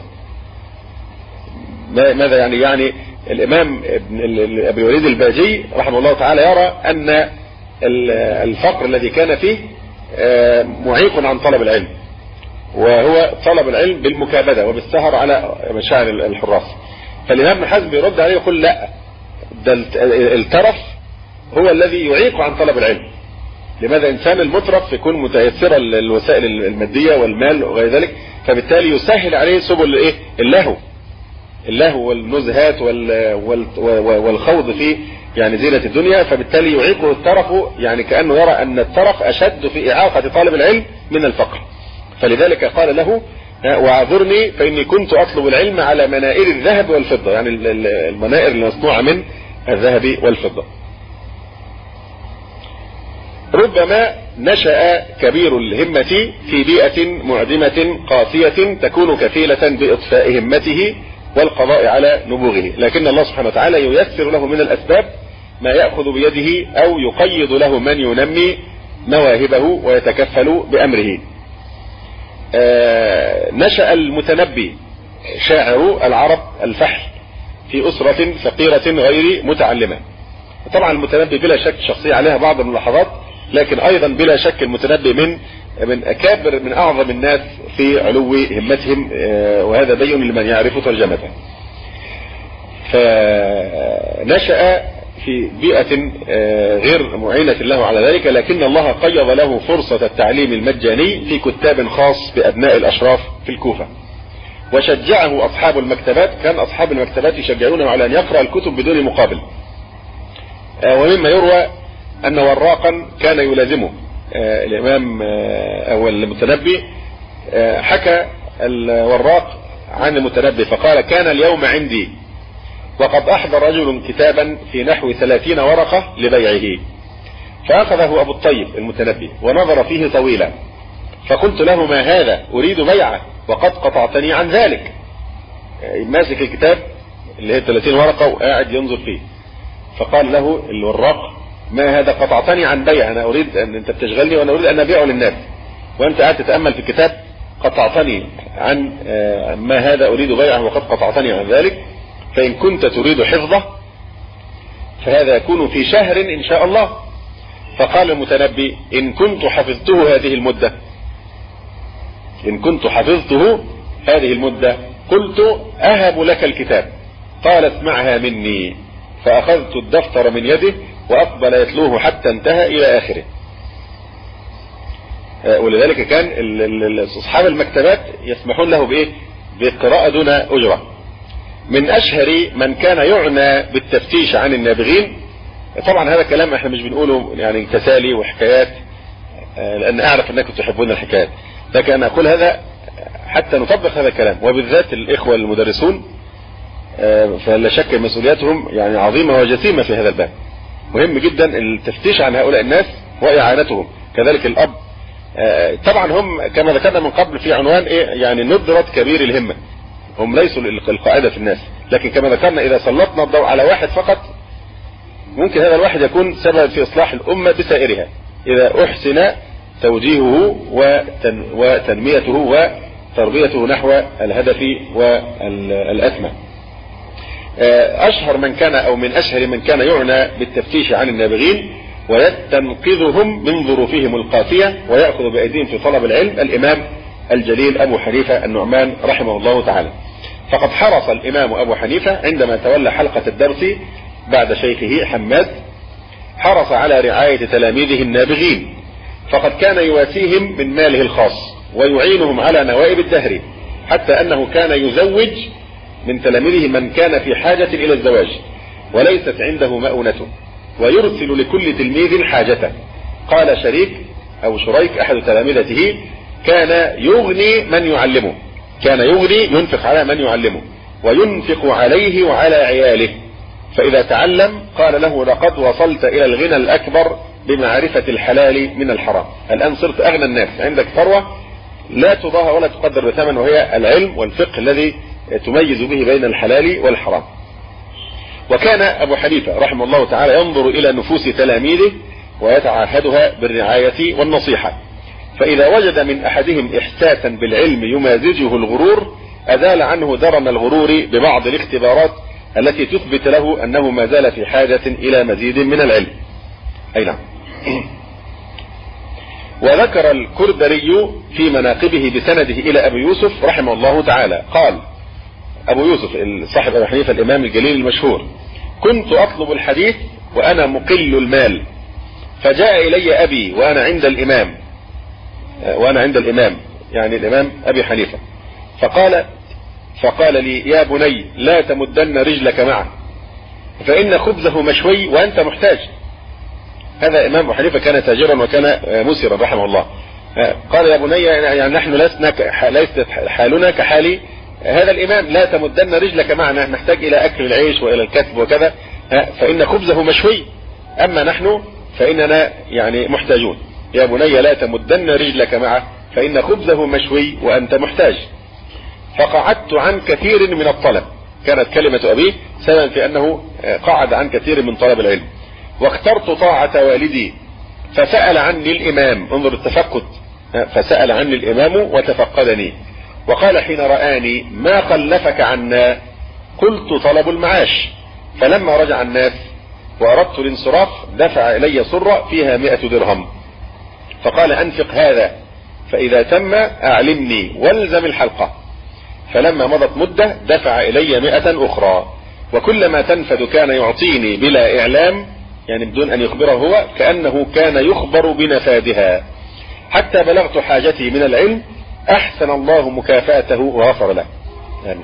ماذا يعني الإمام أبي الوليد الباجي رحمه الله تعالى يرى أن الفقر الذي كان فيه معيق عن طلب العلم، وهو طلب العلم بالمكابدة وبالسهر على مشاعر الحراس. فالإمام ابن حزم بيرد عليه يقول لا، ده الترف هو الذي يعيق عن طلب العلم. لماذا إنسان المترف يكون متيسر الوسائل المادية والمال وغير ذلك، فبالتالي يسهل عليه سبل اللهو والنزهات والخوض في يعني زينة الدنيا، فبالتالي يعيقه الترف، يعني كأنه يرى أن الترف أشد في إعاقة طالب العلم من الفقر. فلذلك قال له واعذرني فإني كنت أطلب العلم على منائر الذهب والفضة، يعني المنائر المصنوعة من الذهب والفضة. ربما نشأ كبير الهمة في بيئة معدمة قاسية تكون كفيلة بإطفاء همته والقضاء على نبوغه، لكن الله سبحانه وتعالى ييسر له من الأسباب ما يأخذ بيده أو يقيد له من ينمي مواهبه ويتكفل بأمره. نشأ المتنبي شاعر العرب الفحل في أسرة فقيرة غير متعلمة. طبعا المتنبي بلا شك شخصية عليها بعض الملاحظات، لكن أيضا بلا شك المتنبي من أكابر من أعظم الناس في علو همتهم، وهذا بين لمن يعرف ترجمته. فنشأ في بيئة غير معينة له على ذلك، لكن الله قيض له فرصة التعليم المجاني في كتاب خاص بأبناء الأشراف في الكوفة، وشجعه أصحاب المكتبات، كان أصحاب المكتبات يشجعونه على أن يقرأ الكتب بدون مقابل. ومما يروى أن وراقا كان يلازمه الإمام أو المتنبي، حكى الوراق عن المتنبي فقال كان اليوم عندي وقد أحضر رجل كتابا في نحو 30 ورقة لبيعه، فأخذه أبو الطيب المتنبي ونظر فيه طويلا، فقلت له ما هذا؟ أريد بيعه وقد قطعتني عن ذلك. ماسك الكتاب اللي هي 30 ورقة وقاعد ينظر فيه، فقال له الوراق ما هذا؟ قطعتني عن بيع، أنا أريد أن أنت بتشغلني وأنا أريد أن أبيعه للناس، وأنت قاعد تتأمل في الكتاب، قطعتني عن ما هذا أريد بيعه وقد قطعتني عن ذلك، فإن كنت تريد حفظه فهذا يكون في شهر إن شاء الله. فقال المتنبي إن كنت حفظته هذه المدة قلت أهب لك الكتاب، قال اسمعها مني، فأخذت الدفتر من يده وأقبل يتلوه حتى انتهى إلى آخره. ولذلك كان أصحاب المكتبات يسمحون له بإيه؟ بالقراءة دون أجرة. من أشهر من كان يعنى بالتفتيش عن النابغين، طبعا هذا كلام احنا مش بنقوله يعني تسالي وحكايات، لأن أعرف أنكم تحبون الحكايات، لكن أنا أقول هذا حتى نطبق هذا الكلام، وبالذات الإخوة المدرسون فلا شك مسؤولياتهم يعني عظيمة وجسيمة في هذا الباب. مهم جدا التفتيش عن هؤلاء الناس وإعانتهم. كذلك الأب طبعا هم كما ذكرنا من قبل في عنوان ايه يعني ندرة كبير الهمة، هم ليسوا القاعدة في الناس، لكن كما ذكرنا إذا سلطنا الضوء على واحد فقط ممكن هذا الواحد يكون سبب في إصلاح الأمة بسائرها إذا أحسن توجيهه وتنميته وتربيته نحو الهدف والأسمى. أشهر من كان أو من أشهر من كان يعنى بالتفتيش عن النابغين ويستنقذهم من ظروفهم القاسية ويأخذ بأيديهم في طلب العلم الإمام الجليل أبو حنيفة النعمان رحمه الله تعالى. فقد حرص الإمام أبو حنيفة عندما تولى حلقة الدرس بعد شيخه حماد، حرص على رعاية تلاميذه النابغين، فقد كان يواسيهم من ماله الخاص ويعينهم على نوائب الدهر، حتى أنه كان يزوج من تلاميذه من كان في حاجة إلى الزواج وليست عنده مؤونته، ويرسل لكل تلميذ حاجته. قال شريك أو شريك أحد تلامذته كان يغني من يعلمه، كان يغني ينفق على من يعلمه وينفق عليه وعلى عياله، فإذا تعلم قال له لقد وصلت إلى الغنى الأكبر بمعرفة الحلال من الحرام. الآن صرت أغنى الناس، عندك ثروة لا تضاهى ولا تقدر بثمن، وهي العلم والفقه الذي تميز به بين الحلال والحرام. وكان أبو حنيفة رحمه الله تعالى ينظر إلى نفوس تلاميذه ويتعهدها بالرعاية والنصيحة، فإذا وجد من أحدهم إحساسا بالعلم يمازجه الغرور أزال عنه درن الغرور ببعض الاختبارات التي تثبت له أنه ما زال في حاجة إلى مزيد من العلم. أي نعم. وذكر الكردري في مناقبه بسنده إلى أبي يوسف رحمه الله تعالى قال أبو يوسف صاحب أبي حنيفة الإمام الجليل المشهور: كنت أطلب الحديث وأنا مقل المال، فجاء إلي أبي وأنا عند الإمام يعني الإمام أبي حنيفة، فقال لي: يا بني لا تمدن رجلك معه فإن خبزه مشوي وأنت محتاج. هذا إمام أبو حنيفة كان تاجرا وكان مسرا رحمه الله. قال: يا بني يعني نحن ليست حالنا كحال هذا الإمام، لا تمدن رجلك معنا، نحتاج إلى أكل العيش وإلى الكسب وكذا، فإن خبزه مشوي، أما نحن فإننا يعني محتاجون. يا بني لا تمدن رجلك معه فإن خبزه مشوي وأنت محتاج. فقعدت عن كثير من الطلب، كانت كلمة أبيه سببا في أنه قعد عن كثير من طلب العلم. واخترت طاعة والدي فسأل عني الإمام، انظر التفقد، فسأل عني الإمام وتفقدني وقال حين رآني: ما خلفك عنا؟ قلت: طلب المعاش. فلما رجع الناس وأردت الانصراف دفع إلي صرة فيها 100 درهم فقال: أنفق هذا فإذا تم أعلمني والزم الحلقة. فلما مضت مدة دفع إلي 100 أخرى، وكلما تنفذ كان يعطيني بلا إعلام، يعني بدون أن يخبره هو، كأنه كان يخبر بنفاذها، حتى بلغت حاجتي من العلم، أحسن الله مكافاته وغفر له. آمين.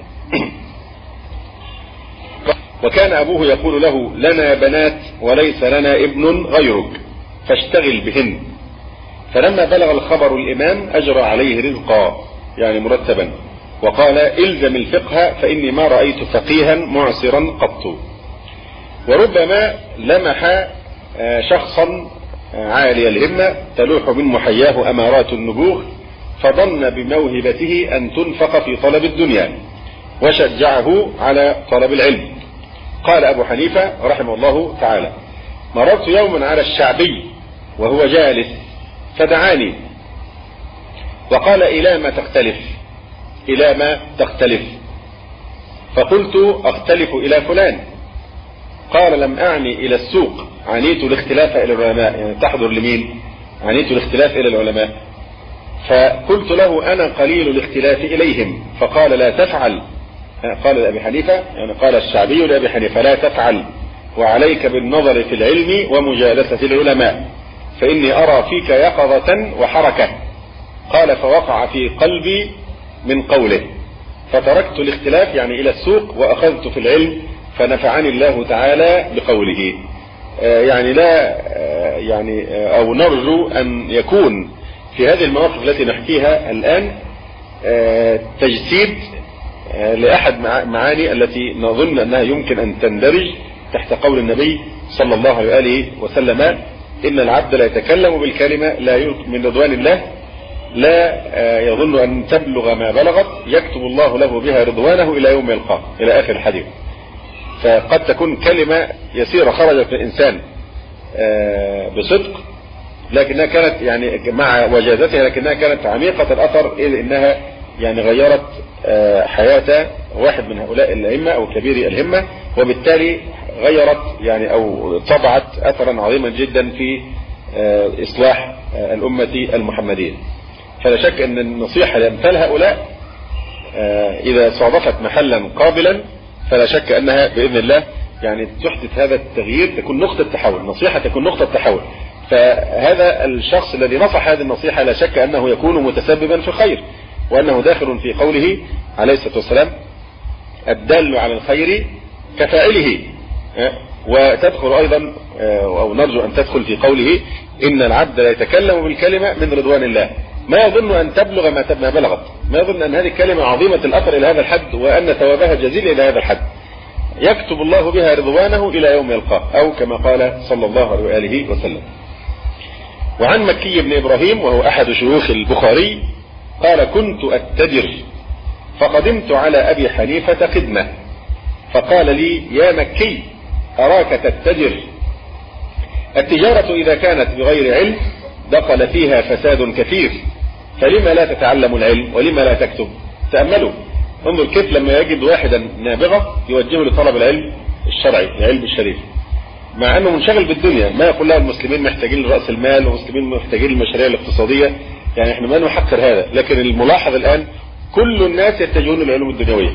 وكان أبوه يقول له: لنا بنات وليس لنا ابن غيرك فاشتغل بهن. فلما بلغ الخبر الإمام أجرى عليه رزقا يعني مرتبا، وقال: إلزم الفقه فإني ما رأيت فقيها معسرا قط. وربما لمح شخصا عالي الهمة تلوح من محياه أمارات النبوغ فظن بموهبته أن تنفق في طلب الدنيا وشجعه على طلب العلم. قال أبو حنيفة رحمه الله تعالى: مررت يوما على الشعبي وهو جالس فدعاني وقال: إلى ما تختلف؟ فقلت: أختلف إلى فلان. قال: لم أعني إلى السوق، عنيت الاختلاف إلى العلماء. يعني تحضر لمين؟ عنيت الاختلاف إلى العلماء. فقلت له: أنا قليل الاختلاف إليهم. فقال: لا تفعل. قال لأبي حنيفة، يعني قال الشعبي لأبي حنيفة: لا تفعل، وعليك بالنظر في العلم ومجالسة العلماء، فإني أرى فيك يقظة وحركة. قال: فوقع في قلبي من قوله. فتركت الاختلاف يعني إلى السوق وأخذت في العلم فنفعني الله تعالى بقوله. يعني لا يعني أو نرجو أن يكون في هذه المواقف التي نحكيها الآن تجسيد لأحد معاني التي نظن أنها يمكن أن تندرج تحت قول النبي صلى الله عليه وسلم: إن العبد لا يتكلم بالكلمة لا من رضوان الله لا يظن أن تبلغ ما بلغت يكتب الله له بها رضوانه إلى يوم يلقاه، إلى آخر الحديث. فقد تكون كلمة يسيرة خرجت من الإنسان بصدق، لكنها كانت يعني مع وجازتها لكنها كانت عميقة الأثر، إذ إنها يعني غيرت حياة واحد من هؤلاء الأئمة أو كبير الهمة، وبالتالي غيرت يعني أو طبعت أثرا عظيما جدا في إصلاح الأمة المحمدية. فلا شك أن النصيحة لأمثال هؤلاء إذا صادفت محلا قابلا فلا شك أنها بإذن الله يعني تحدث هذا التغيير، تكون نقطة تحول، نصيحة تكون نقطة تحول. فهذا الشخص الذي نصح هذه النصيحة لا شك أنه يكون متسببا في الخير، وأنه داخل في قوله عليه الصلاة والسلام: الدال على الخير كفاعله. وتدخل أيضا أو نرجو أن تدخل في قوله: إن العبد لا يتكلم بالكلمة من رضوان الله ما يظن أن تبلغ ما بلغت، ما يظن أن هذه الكلمة عظيمة الأثر إلى هذا الحد وأن ثوابها جزيل إلى هذا الحد، يكتب الله بها رضوانه إلى يوم يلقاه، أو كما قال صلى الله عليه وآله وسلم. وعن مكي بن إبراهيم وهو أحد شيوخ البخاري قال: كنت أتجر فقدمت على أبي حنيفة خدمة فقال لي: يا مكي أراك تتجر، التجارة إذا كانت بغير علم دخل فيها فساد كثير، فلما لا تتعلم العلم ولما لا تكتب؟ تأملوا، انظر كيف لما يجد واحدا نابغة يوجهه لطلب العلم الشرعي، العلم الشريف، مع أنه منشغل بالدنيا. ما يقول له المسلمين محتاجين لرأس المال والمسلمين محتاجين للمشاريع الاقتصادية، يعني احنا ما نحقر هذا، لكن الملاحظ الآن كل الناس يتجهون للعلوم الدنيوية.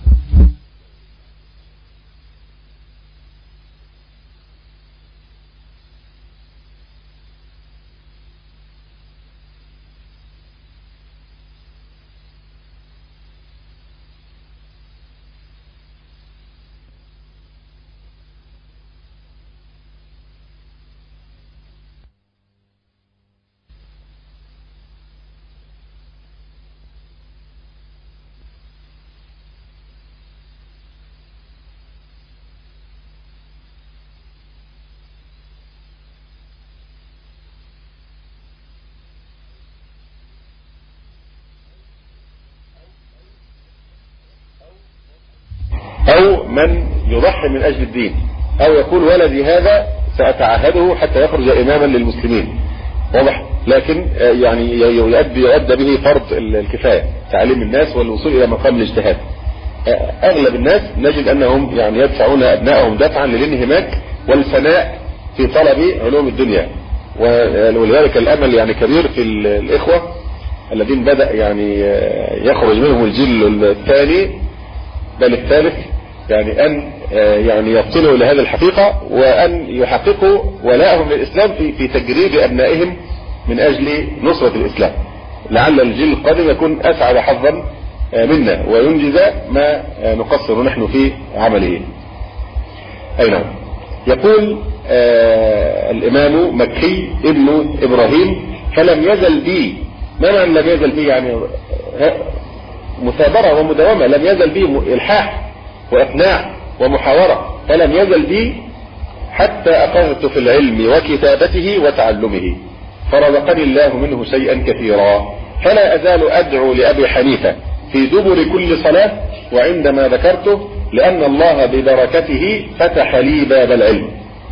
أو من يضحي من أجل الدين، أو يقول ولدي هذا سأتعهده حتى يخرج إماما للمسلمين، واضح، لكن يعني يؤدى به فرض الكفاية، تعليم الناس والوصول إلى مقام الاجتهاد. أغلب الناس نجد أنهم يعني يدفعون أبنائهم دفعا للانهماك والفناء في طلب علوم الدنيا، ولذلك الأمل يعني كبير في الإخوة الذين بدأ يعني يخرج منهم الجيل الثاني بل الثالث، يعني أن يعني يصلوا لهذه الحقيقة وأن يحققوا ولاءهم للإسلام في تجريب أبنائهم من أجل نصرة الإسلام. لعل الجيل القادم يكون أسعد حظا منا وينجز ما نقصر نحن في عمله. أي نعم. يقول الإمام مكي ابن إبراهيم: فلم يزل بي. ما معنى لم يزل بي؟ يعني مثابرة ومداومة، لم يزل بي إلحاح وإقناع ومحاورة، فلم يزل بي حتى أخذت في العلم وكتابته وتعلمه، فرزقني الله منه شيئا كثيرا، فلا أزال أدعو لأبي حنيفة في دبر كل صلاة وعندما ذكرته، لأن الله ببركته فتح لي باب العلم.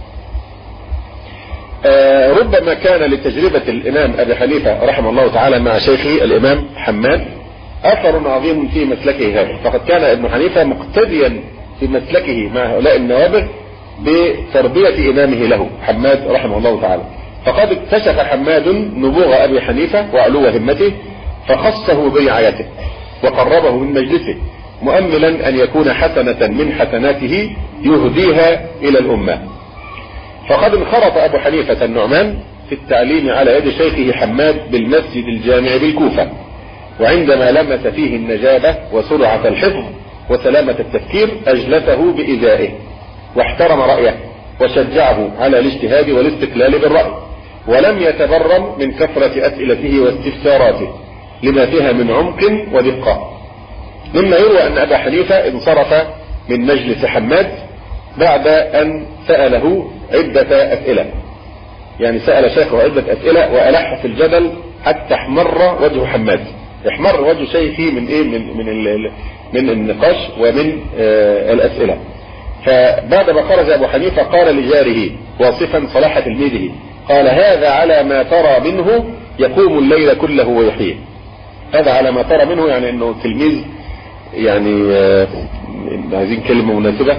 ربما كان لتجربة الإمام أبي حنيفة رحمه الله تعالى مع شيخه الإمام حماد أثر عظيم في مسلكه هذا، فقد كان ابن حنيفة مقتديا في مسلكه مع هؤلاء النوابغ بتربية إمامه له حماد رحمه الله تعالى. فقد اكتشف حماد نبوغ أبي حنيفة وعلو همته فخصه برعايته وقربه من مجلسه، مؤملا أن يكون حسنة من حسناته يهديها إلى الأمة. فقد انخرط أبو حنيفة النعمان في التعليم على يد شيخه حماد بالمسجد الجامع بالكوفة، وعندما لمس فيه النجابة وسرعة الحفظ وسلامة التفكير أجلسه بإزائه واحترم رأيه وشجعه على الاجتهاد والاستقلال بالرأي، ولم يتبرم من كثرة أسئلته واستفساراته لما فيها من عمق ودقة. مما يروى أن أبا حنيفة انصرف من مجلس حماد بعد أن سأله عدة أسئلة، يعني سأل شيخه عدة أسئلة وألح في الجدل حتى احمر وجه حماد، احمر وجه شيخه من ايه من النقاش ومن الأسئلة. فبعد ما خرج أبو حنيفة قال لجاره واصفا صلاح تلميذه، قال هذا على ما ترى منه يقوم الليل كله ويحييه. هذا على ما ترى منه يعني انه تلميذ، يعني عايزين كلمة مناسبة،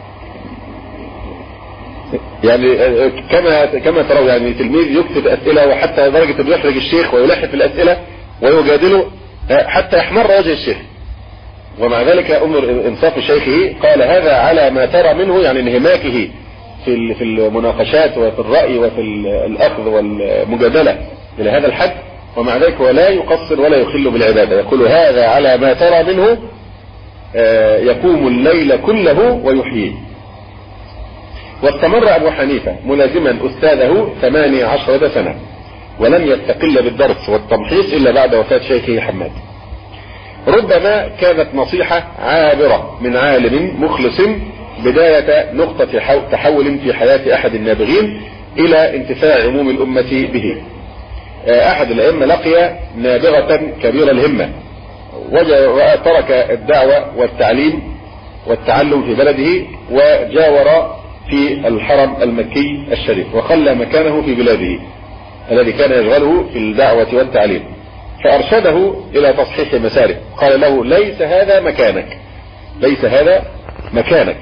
يعني كما تروا يعني تلميذ يكتب أسئلة وحتى درجة انه يحرج الشيخ ويلح في الأسئلة ويجادله حتى يحمر وجه الشيخ، ومع ذلك أمر انصاف شيخه قال هذا على ما ترى منه، يعني انهماكه في المناقشات وفي الرأي وفي الأخذ والمجادلة إلى هذا الحد، ومع ذلك ولا يقصر ولا يخل بالعبادة، يقول هذا على ما ترى منه يقوم الليل كله ويحييه. واستمر أبو حنيفة ملازما أستاذه 18 سنة ولم يستقل بالدرس والتمحيص إلا بعد وفاة شيخه حماد. ربما كانت نصيحة عابرة من عالم مخلص بداية نقطة تحول في حياة أحد النابغين إلى انتفاع عموم الأمة به. أحد الأئمة لقي نابغة كبير الهمة وترك الدعوة والتعليم والتعلم في بلده وجاور في الحرم المكي الشريف وخلى مكانه في بلاده الذي كان يشغله في الدعوة والتعليم، فأرشده إلى تصحيح مساره، قال له ليس هذا مكانك، ليس هذا مكانك.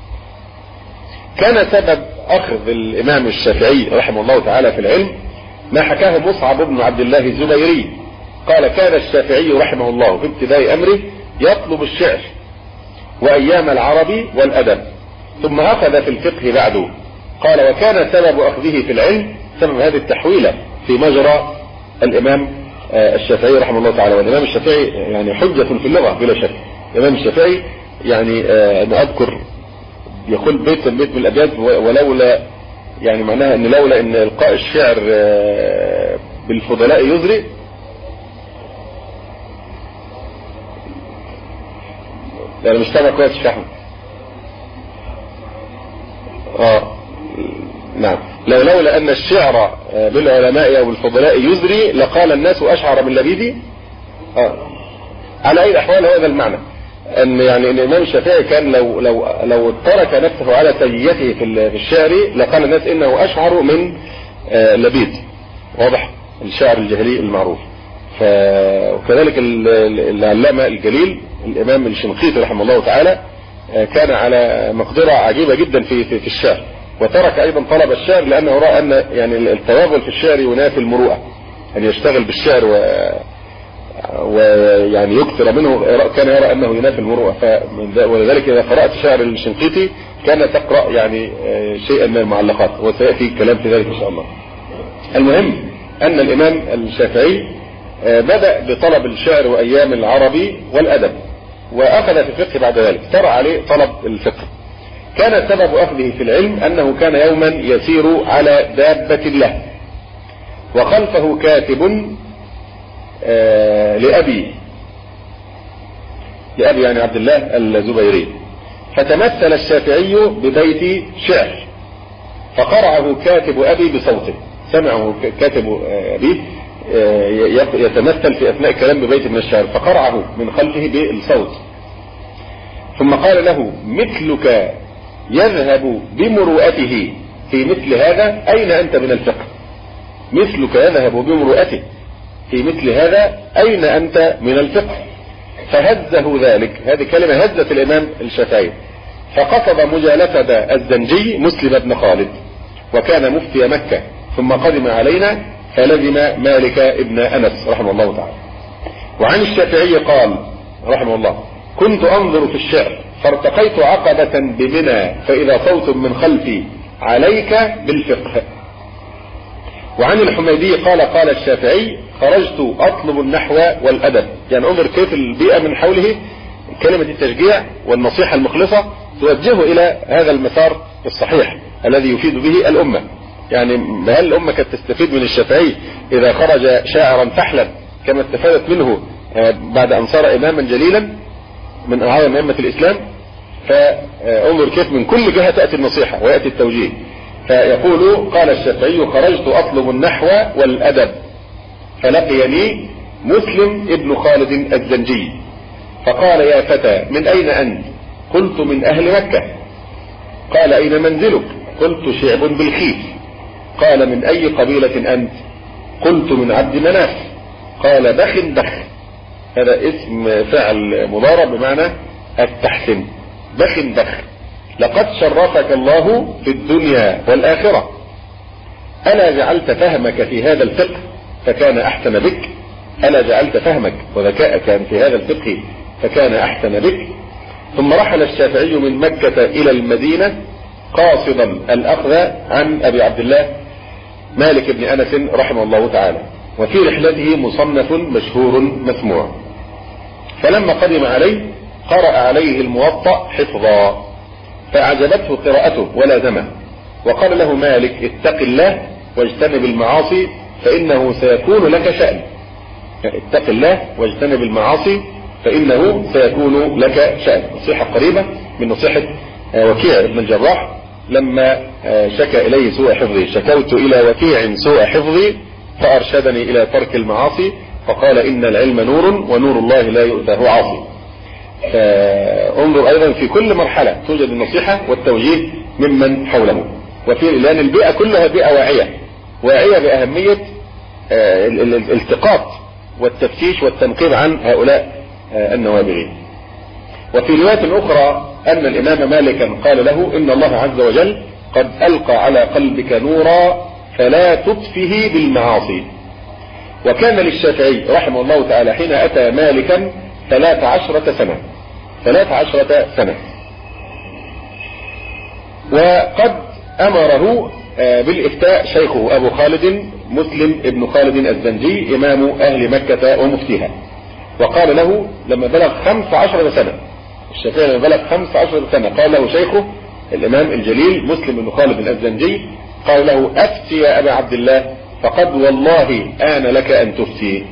كان سبب أخذ الإمام الشافعي رحمه الله تعالى في العلم ما حكاه مصعب بن عبد الله الزبيري، قال كان الشافعي رحمه الله في ابتداء أمره يطلب الشعر وأيام العربي والأدب ثم أخذ في الفقه بعده. قال وكان سبب أخذه في العلم سبب هذه التحويلة في مجرى الإمام الشافعي رحمه الله تعالى. والإمام الشافعي يعني حجة في اللغة بلا شك. الإمام الشافعي يعني أنا أذكر يقول بيت من الأبيات ولولا يعني معناها أن لولا أن إلقاء الشعر بالفضلاء يزري يعني مش سامع كويس يا أحمد. نعم لولا أن الشعر بالعلماء أو بالفضلاء يزري لقال الناس أشعر من لبيدي. على أي الأحوال هذا المعنى أن يعني الإمام الشافعي كان لو ترك نفسه على سجيته في الشعر لقال الناس إنه أشعر من لبيد، واضح الشعر الجاهلي المعروف. وكذلك العلامة الجليل الإمام الشنقيطي رحمه الله تعالى كان على مقدرة عجيبة جدا في الشعر، وترك أيضا طلب الشعر لأنه رأى أن يعني التواغل في الشعر ينافي المروءة، أن يشتغل بالشعر ويعني يكثر منه كان يرى أنه ينافي المروءة. ولذلك إذا قرأت شعر الشنقيطي كان تقرأ يعني شيئا من المعلقات وسيأتي كلام في ذلك إن شاء الله. المهم أن الإمام الشافعي بدأ بطلب الشعر وأيام العربي والأدب وأخذ في الفقه بعد ذلك، ترى عليه طلب الفقه. كان سبب أخذه في العلم أنه كان يوما يسير على دابة له وخلفه كاتب لأبي يعني عبد الله الزبيري، فتمثل الشافعي ببيت شعر فقرعه كاتب أبي بصوته، سمعه كاتب أبي يتمثل في أثناء كلام ببيت من الشعر فقرعه من خلفه بالصوت، ثم قال له مثلك يذهب بمروءته في مثل هذا أين أنت من الفقه؟ مثلك يذهب بمروءته في مثل هذا أين أنت من الفقه؟ فهزه ذلك، هذه كلمة هزت الإمام الشافعي، فقصد مجالسة الزنجي مسلم بن خالد وكان مفتي مكة ثم قدم علينا فلزم مالك ابن أنس رحمه الله تعالى. وعن الشافعي قال رحمه الله كنت أنظر في الشعر فارتقيت عقبة بمنى فإذا صوت من خلفي عليك بالفقه. وعن الحميدي قال قال الشافعي خرجت أطلب النحو والأدب. يعني انظر كيف البيئة من حوله كلمة التشجيع والنصيحة المخلصة توجهه إلى هذا المسار الصحيح الذي يفيد به الأمة. يعني هل الأمة كانت تستفيد من الشافعي إذا خرج شاعرا فحلا كما استفادت منه بعد أن صار إماما جليلا من أعظم أئمة الإسلام؟ فانظر كيف من كل جهة تأتي النصيحة ويأتي التوجيه. فيقول قال الشافعي خرجت أطلب النحو والأدب فلقيني مسلم ابن خالد الزنجي فقال يا فتى من أين أنت؟ قلت من أهل مكة. قال أين منزلك؟ قلت شعب بالخيف. قال من أي قبيلة أنت؟ قلت من عبد مناف. قال بخ بخ، هذا اسم فعل مضارع بمعنى التحسين، بخ بخ، لقد شرفك الله في الدنيا والآخرة، ألا جعلت فهمك في هذا الفقه فكان أحسن بك؟ ألا جعلت فهمك وذكاءك في هذا الفقه فكان أحسن بك؟ ثم رحل الشافعي من مكة إلى المدينة قاصدا الأخذ عن أبي عبد الله مالك بن أنس رحمه الله تعالى، وفي رحلته مصنف مشهور مسموع. فلما قدم عليه قرأ عليه الموطأ حفظا فأعجبته قراءته ولازمه، وقال له مالك اتق الله واجتنب المعاصي فإنه سيكون لك شأن. اتق الله واجتنب المعاصي فإنه سيكون لك شأن. نصيحة قريبة من نصيحة وكيع بن الجراح لما شكى إليه سوء حفظي، شكوت إلى وكيع سوء حفظي فأرشدني إلى ترك المعاصي فقال إن العلم نور ونور الله لا يؤتاه عاصي. فانظر أيضا في كل مرحلة توجد النصيحة والتوجيه ممن حوله، وفي لأن البيئة كلها بيئة واعية بأهمية الالتقاط والتفتيش والتنقيب عن هؤلاء النوابغين. وفي رواية أخرى أن الإمام مالكا قال له إن الله عز وجل قد ألقى على قلبك نورا فلا تطفه بالمعاصي. وكان للشافعي رحمه الله تعالى حين أتى مالكا 13 سنة، وقد أمره بالإفتاء شيخه أبو خالد مسلم ابن خالد الزنجي إمام أهل مكة ومفتيها، وقال له لما بلغ 15 سنة، الشافعي لما بلغ 15 سنة قال له شيخه الإمام الجليل مسلم بن خالد الزنجي قال له أفتي يا أبا عبد الله فقد والله آن لك أن تفتي.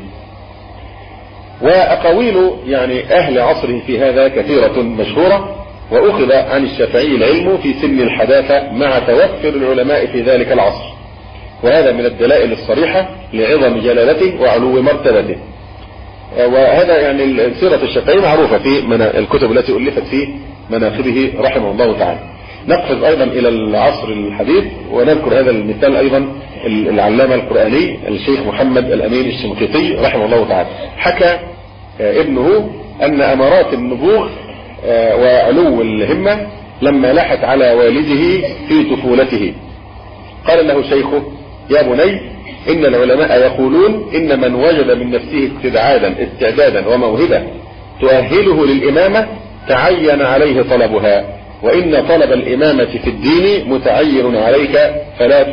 وأقاويل يعني أهل عصره في هذا كثيرة مشهورة، وأخذ عن الشافعي العلم في سن الحداثة مع توفر العلماء في ذلك العصر، وهذا من الدلائل الصريحة لعظم جلالته وعلو مرتبته. وهذا يعني سيرة الشافعي معروفة في الكتب التي ألفت في مناقبه رحمه الله تعالى. نقفز أيضا إلى العصر الحديث ونذكر هذا المثال أيضا العلامة القرآني الشيخ محمد الأمين الشنقيطي رحمه الله تعالى. حكى ابنه أن أمارات النبوغ وعلو الهمة لما لاحت على والده في طفولته قال له شيخه يا بني إن العلماء يقولون إن من وجد من نفسه استعدادا وموهبة تؤهله للإمامة تعين عليه طلبها، وإن طلب الإمامة في الدين متعين عليك فلا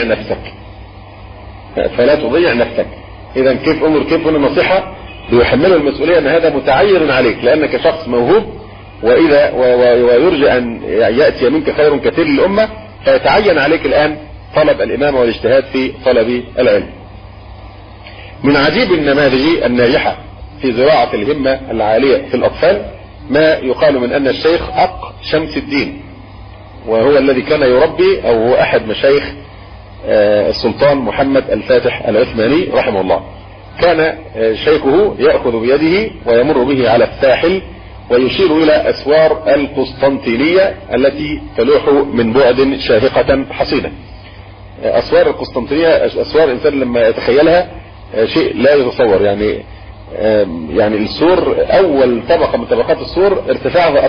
تضيع نفسك. إذا كيف أمر كيف هنا النصيحة بيحمله المسؤولية أن هذا متعين عليك لأنك شخص موهوب، ويرجى أن يأتي منك خير كثير للأمة، فيتعين عليك الآن طلب الإمامة والاجتهاد في طلب العلم. من عجيب النماذج الناجحة في زراعة الهمة العالية في الأطفال ما يقال من أن الشيخ أق شمس الدين، وهو الذي كان يربي أو هو أحد مشايخ السلطان محمد الفاتح العثماني رحمه الله. كان شيخه يأخذ بيده ويمر به على الساحل ويشير إلى أسوار القسطنطينية التي تلوح من بعد شاهقة حصينة. أسوار القسطنطينية أسوار الإنسان لما يتخيلها شيء لا يتصور، يعني السور أول طبقة من طبقات السور ارتفاعها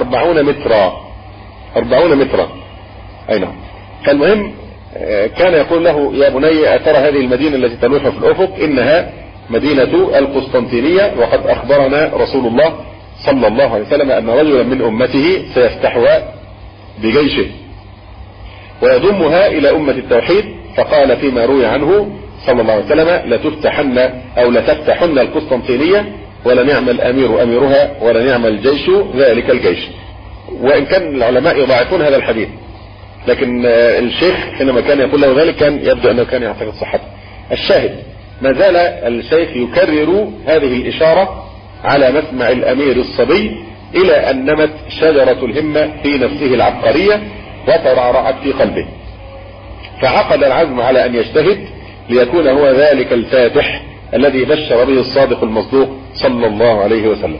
40 مترا. أي نعم. فالمهم كان يقول له يا بني أترى هذه المدينة التي تلوح في الأفق إنها مدينة القسطنطينية، وقد أخبرنا رسول الله صلى الله عليه وسلم أن رجلا من أمته سيفتحها بجيشه ويضمها إلى أمة التوحيد. فقال فيما روي عنه صلى الله عليه وسلم: لتفتحن أو لتفتحن القسطنطينية ولنعم الأمير أميرها ولنعم الجيش ذلك الجيش. وإن كان العلماء يضاعفون هذا الحديث، لكن الشيخ حينما كان يقول له ذلك كان يبدو أنه كان يعتقد صحته. الشاهد: ما زال الشيخ يكرر هذه الإشارة على مسمع الأمير الصبي إلى أن نمت شجرة الهمة في نفسه العبقرية وترعرعت في قلبه، فعقد العزم على أن يجتهد ليكون هو ذلك الفاتح الذي بشر به الصادق المصدوق صلى الله عليه وسلم.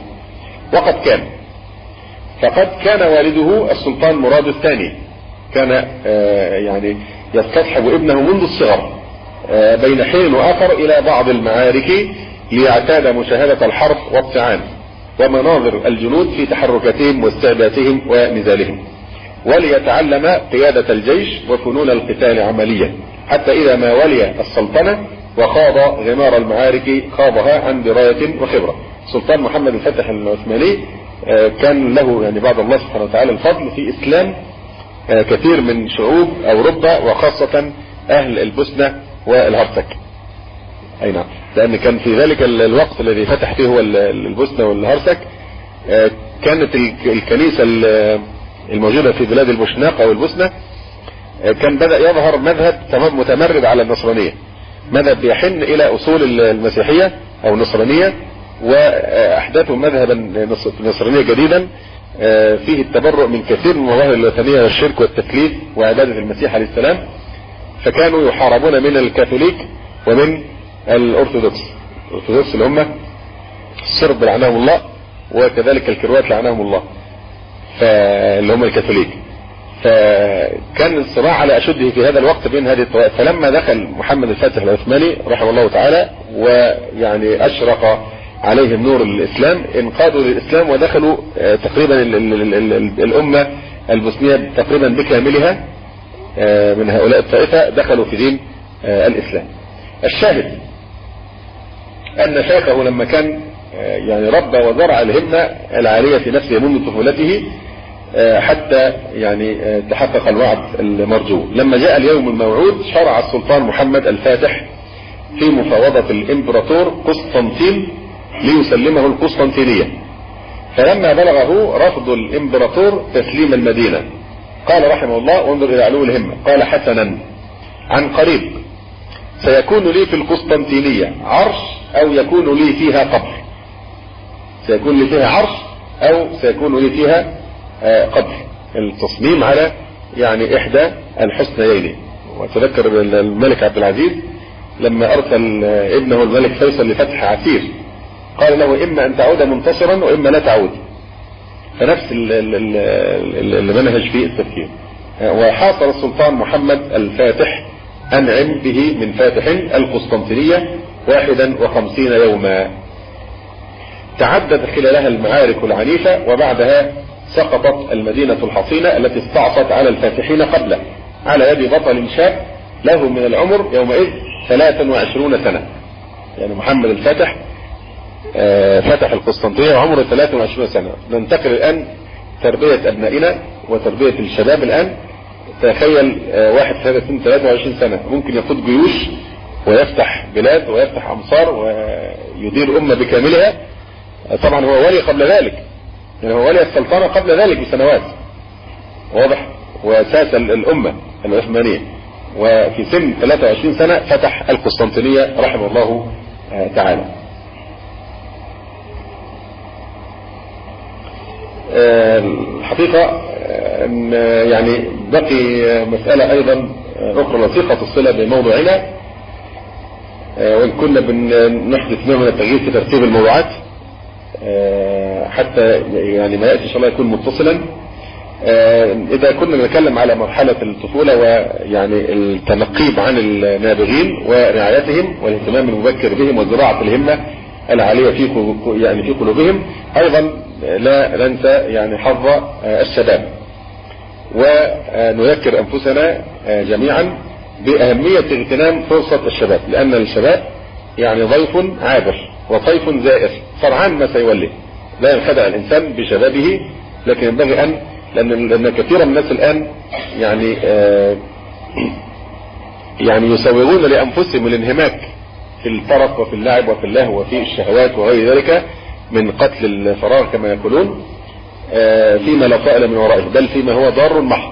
فقد كان والده السلطان مراد الثاني كان يعني يستصحب ابنه منذ الصغر بين حين وآخر إلى بعض المعارك ليعتاد مشاهدة الحرب والطعام ومناظر الجنود في تحركاتهم واستعداداتهم ونزالهم، وليتعلم قيادة الجيش وفنون القتال عمليا، حتى إذا ما ولي السلطنة وخاض غمار المعارك خاضها عن دراية وخبرة. سلطان محمد الفاتح العثماني كان له يعني بعد الله سبحانه وتعالى الفضل في إسلام كثير من شعوب أوروبا، وخاصة أهل البوسنة والهرسك. أي نعم، لأن كان في ذلك الوقت الذي فتح فيه هو البوسنة والهرسك كانت الكنيسة الموجودة في بلاد البوشناق أو البوسنة كان بدأ يظهر مذهب متمرد على النصرانية، مذهب يحن إلى أصول المسيحية أو النصرانية، وأحدثوا مذهبا نصرانيا جديدا فيه التبرؤ من كثير من المظاهر الوثنية والشرك والتثليث وعبادة المسيح عليه السلام. فكانوا يحاربون من الكاثوليك ومن الأرثوذكس اللي هم الصرب لعنهم الله، وكذلك الكروات لعنهم الله اللي هم الكاثوليك. فكان الصراع على أشده في هذا الوقت بين هذه الطوائف. فلما دخل محمد الفاتح العثماني رحمه الله تعالى ويعني أشرق عليهم نور الإسلام انقادوا للإسلام ودخلوا تقريبا الأمة البوسنية تقريبا بكاملها من هؤلاء الطائفة دخلوا في دين الإسلام. الشاهد أن شيخه لما كان يعني ربى وزرع الهمة العالية في نفسه منذ طفولته حتى يعني تحقق الوعد المرجو، لما جاء اليوم الموعود شرع السلطان محمد الفاتح في مفاوضة الإمبراطور قسطنطين ليسلمه القسطنطينية. فلما بلغه رفض الإمبراطور تسليم المدينة قال رحمه الله: وانظر إلى علو الهمة، قال: حسنا، عن قريب سيكون لي في القسطنطينية عرش أو يكون لي فيها قبر. سيكون لي فيها عرش أو سيكون لي فيها قبر. التصميم على يعني إحدى الحسنيين. وتذكر الملك عبد العزيز لما أرسل ابنه الملك فيصل لفتح عسير قال له: إما أن تعود منتصرا وإما لا تعود. فنفس المنهج في التفكير. وحاصر السلطان محمد الفاتح أنعم به من فاتح القسطنطينية 51 يوما، تعدد خلالها المعارك العنيفة، وبعدها سقطت المدينة الحصينة التي استعصت على الفاتحين قبله على يد بطل شاب له من العمر يومئذ 23 سنة. يعني محمد الفاتح فتح القسطنطينية وعمره 23 سنة. ننتقل الآن تربية أبنائنا وتربية الشباب. الآن تخيل واحد في 23 سنة ممكن يقود جيوش ويفتح بلاد ويفتح أمصار ويدير أمة بكاملها. طبعا هو ولي قبل ذلك، يعني هو ولي السلطنة قبل ذلك بسنوات، واضح، وأساس الأمة العثمانية، وفي سن 23 سنة فتح القسطنطينية رحمه الله تعالى. الحقيقة أن يعني بقي مسألة أيضا أخرى لطيفة الصلة بموضوعنا، وإن كنا بنحدث نوع من التغيير في ترتيب الموضوعات حتى يعني ما يأتي إن شاء الله يكون متصلا. إذا كنا نتكلم على مرحلة الطفولة ويعني التنقيب عن النابغين ورعايتهم والاهتمام المبكر بهم وزراعة الهمة العالية في قلوبهم، أيضا لا ننسى يعني حظ الشباب، ونذكر أنفسنا جميعا بأهمية اغتنام فرصة الشباب، لأن الشباب يعني ضيف عابر وطيف زائر سرعان ما سيولي. لا ينخدع الإنسان بشبابه، لكن ينبغي لأن كثيرا من الناس الآن يعني يعني يسوغون لأنفسهم الانهماك في الطرف وفي اللعب وفي اللهو وفي الشهوات وغير ذلك من قتل الفراغ كما يقولون، فيما لا طائل من ورائه بل فيما هو ضار محض،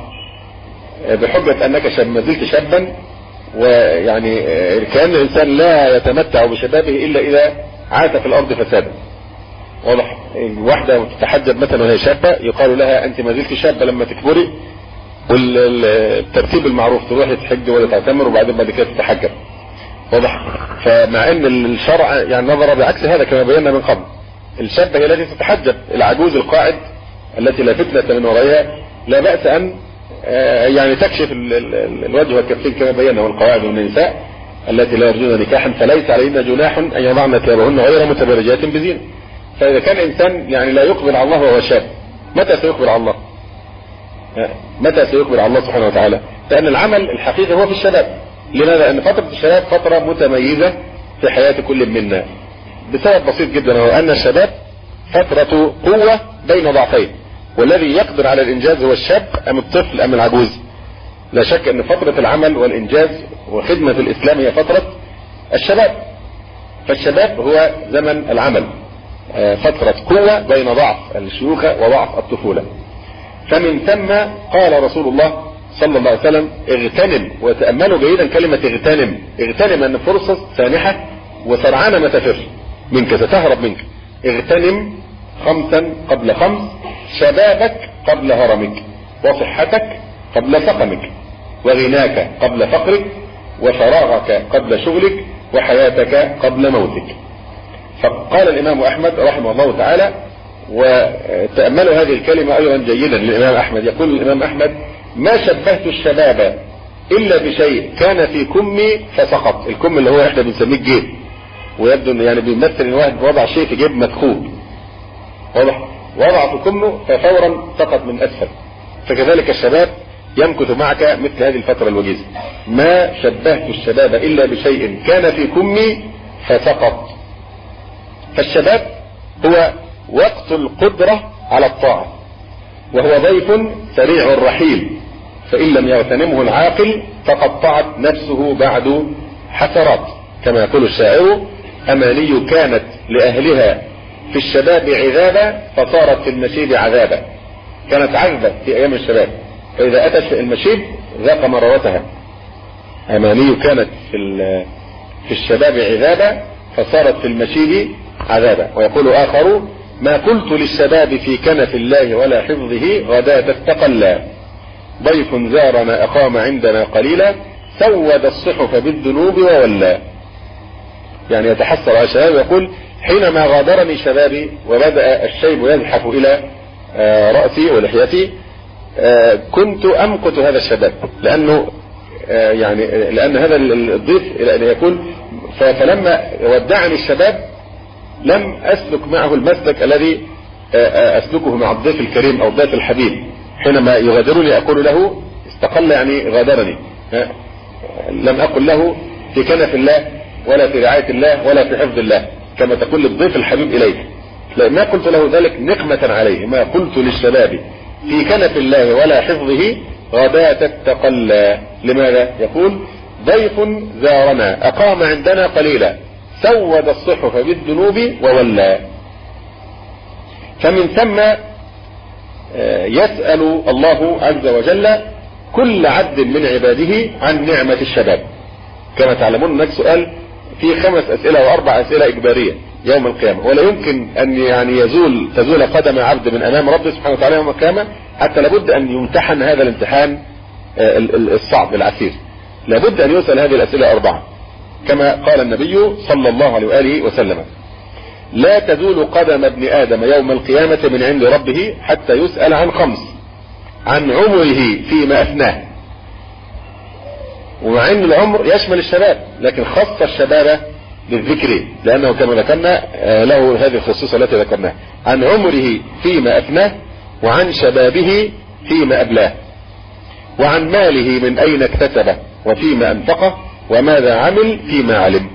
بحجة أنك ما زلت شابا، ويعني كأن الإنسان لا يتمتع بشبابه إلا إذا عاث في الأرض فسادا. واضح؟ الواحدة تتحجب مثلا وهي شابة يقال لها أنت ما زلت شابة لما تكبري، والترتيب المعروف تروح تحج ولا تعتمر وبعدين بعد كده تتحجب. واضح؟ فمع ان الشرع يعني نظر بعكس هذا كما بينا من قبل. الشابة هي التي تتحجب، العجوز القاعد التي لا فتنة من ورائها لا بأس أن يعني تكشف الوجه والكفين كما بينا، والقواعد من النساء التي لا يرجون نكاحا فليس عليهن جناح أن يضعن ثيابهن غير متبرجات بزينة. فإذا كان إنسان يعني لا يقبل على الله وهو شاب، متى سيقبل على الله؟ متى سيقبل على الله سبحانه وتعالى؟ لأن العمل الحقيقي هو في الشباب. لماذا؟ لأن فترة الشباب فترة متميزة في حياة كل منا بسبب بسيط جدا، هو أن الشباب فترة قوة بين ضعفين، والذي يقدر على الإنجاز هو الشاب أم الطفل أم العجوز؟ لا شك أن فترة العمل والإنجاز وخدمة الإسلام هي فترة الشباب. فالشباب هو زمن العمل، فترة قوة بين ضعف الشيوخ وضعف الطفولة. فمن ثم قال رسول الله صلى الله عليه وسلم اغتنم، وتأملوا جيدا كلمة اغتنم. اغتنم أن فرصة سانحة وسرعانة ما تفر منك، ستهرب منك. اغتنم 5 قبل 5، شبابك قبل هرمك، وصحتك قبل سقمك، وغناك قبل فقرك، وفراغك قبل شغلك، وحياتك قبل موتك. فقال الإمام أحمد رحمه الله تعالى، وتأملوا هذه الكلمة أيضا جيدا للإمام أحمد، يقول الإمام أحمد ما شبهت الشباب إلا بشيء كان في كمي فسقط. الكم اللي هو احنا بنسميه الجيب، ويبدو يعني بيمثل ان واحد وضع شيء في جيب مدخول. واضح؟ وضع في كمه ففورا سقط من أسفل. فكذلك الشباب يمكث معك مثل هذه الفترة الوجيزة. ما شبهت الشباب إلا بشيء كان في كمي فسقط. فالشباب هو وقت القدرة على الطاعة، وهو ضيف سريع الرحيل، فإن لم يغتنمه العاقل فقطعت نفسه بعد حسرات. كما يقول الشاعر أماني كانت لأهلها في الشباب عذابا فصارت في المشيب عذابا. كانت عذبة في أيام الشباب، فإذا أتت في المشيب ذاق مروتها. أماني كانت في الشباب عذابا فصارت في المشيب عذابا. ويقول آخر ما قلت للشباب في كنف الله ولا حفظه غداة استقلا، ضيف زارنا أقام عندنا قليلا سود الصحف بالذنوب وولى. يعني يتحسر على الشباب يقول حينما غادرني شبابي وبدأ الشيب يزحف إلى رأسي ولحيتي كنت أمقت هذا الشباب، لأنه يعني لأن هذا الضيف يقول فلما ودعني الشباب لم أسلك معه المسلك الذي أسلكه مع الضيف الكريم أو الضيف الحبيب. حينما يغادرني أقول له استقل يعني غادرني، لم أقل له في كنف الله ولا في رعاية الله ولا في حفظ الله كما تقول للضيف الحبيب إليك. ما قلت له ذلك نقمة عليه. ما قلت للشباب في كنف الله ولا حفظه غداة استقلا. لماذا؟ يقول ضيف زارنا أقام عندنا قليلا سود الصحف بالذنوب وولى. فمن ثم يسأل الله عز وجل كل عبد من عباده عن نعمة الشباب. كما تعلمون هناك سؤال في 5 أسئلة و4 أسئلة إجبارية يوم القيامة، ولا يمكن أن يعني تزول قدم عبد من أمام ربه سبحانه وتعالى يوم القيامة حتى لابد أن يمتحن هذا الامتحان الصعب العسير. لابد أن يسأل هذه الأسئلة 4 كما قال النبي صلى الله عليه وآله وسلم لا تزول قدم ابن آدم يوم القيامة من عند ربه حتى يسأل عن 5: عن عمره فيما أفناه. ومع أن العمر يشمل الشباب لكن خص الشباب بالذكر لأنه كما ذكرنا له هذه الخصوصة التي ذكرناها. عن عمره فيما أفناه، وعن شبابه فيما أبلاه، وعن ماله من أين اكتسبه وفيما أنفقه، وماذا عمل فيما علم.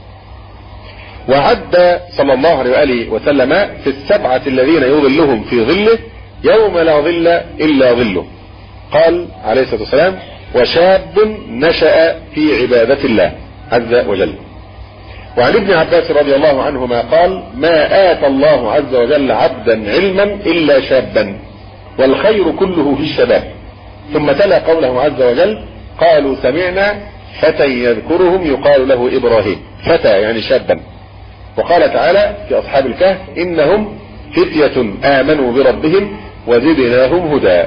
وعد صلى الله عليه وآله وسلم في 7 الذين يظلهم في ظله يوم لا ظل إلا ظله. قال عليه الصلاة والسلام وشاب نشأ في عبادة الله عز وجل. وعن ابن عباس رضي الله عنهما قال: ما آتى الله عز وجل عبدا علما إلا شابا، والخير كله في الشباب. ثم تلا قوله عز وجل: قالوا سمعنا فتى يذكرهم يقال له إبراهيم. فتى يعني شابا. وقال تعالى في أصحاب الكهف: إنهم فتية آمنوا بربهم وزدناهم هدى.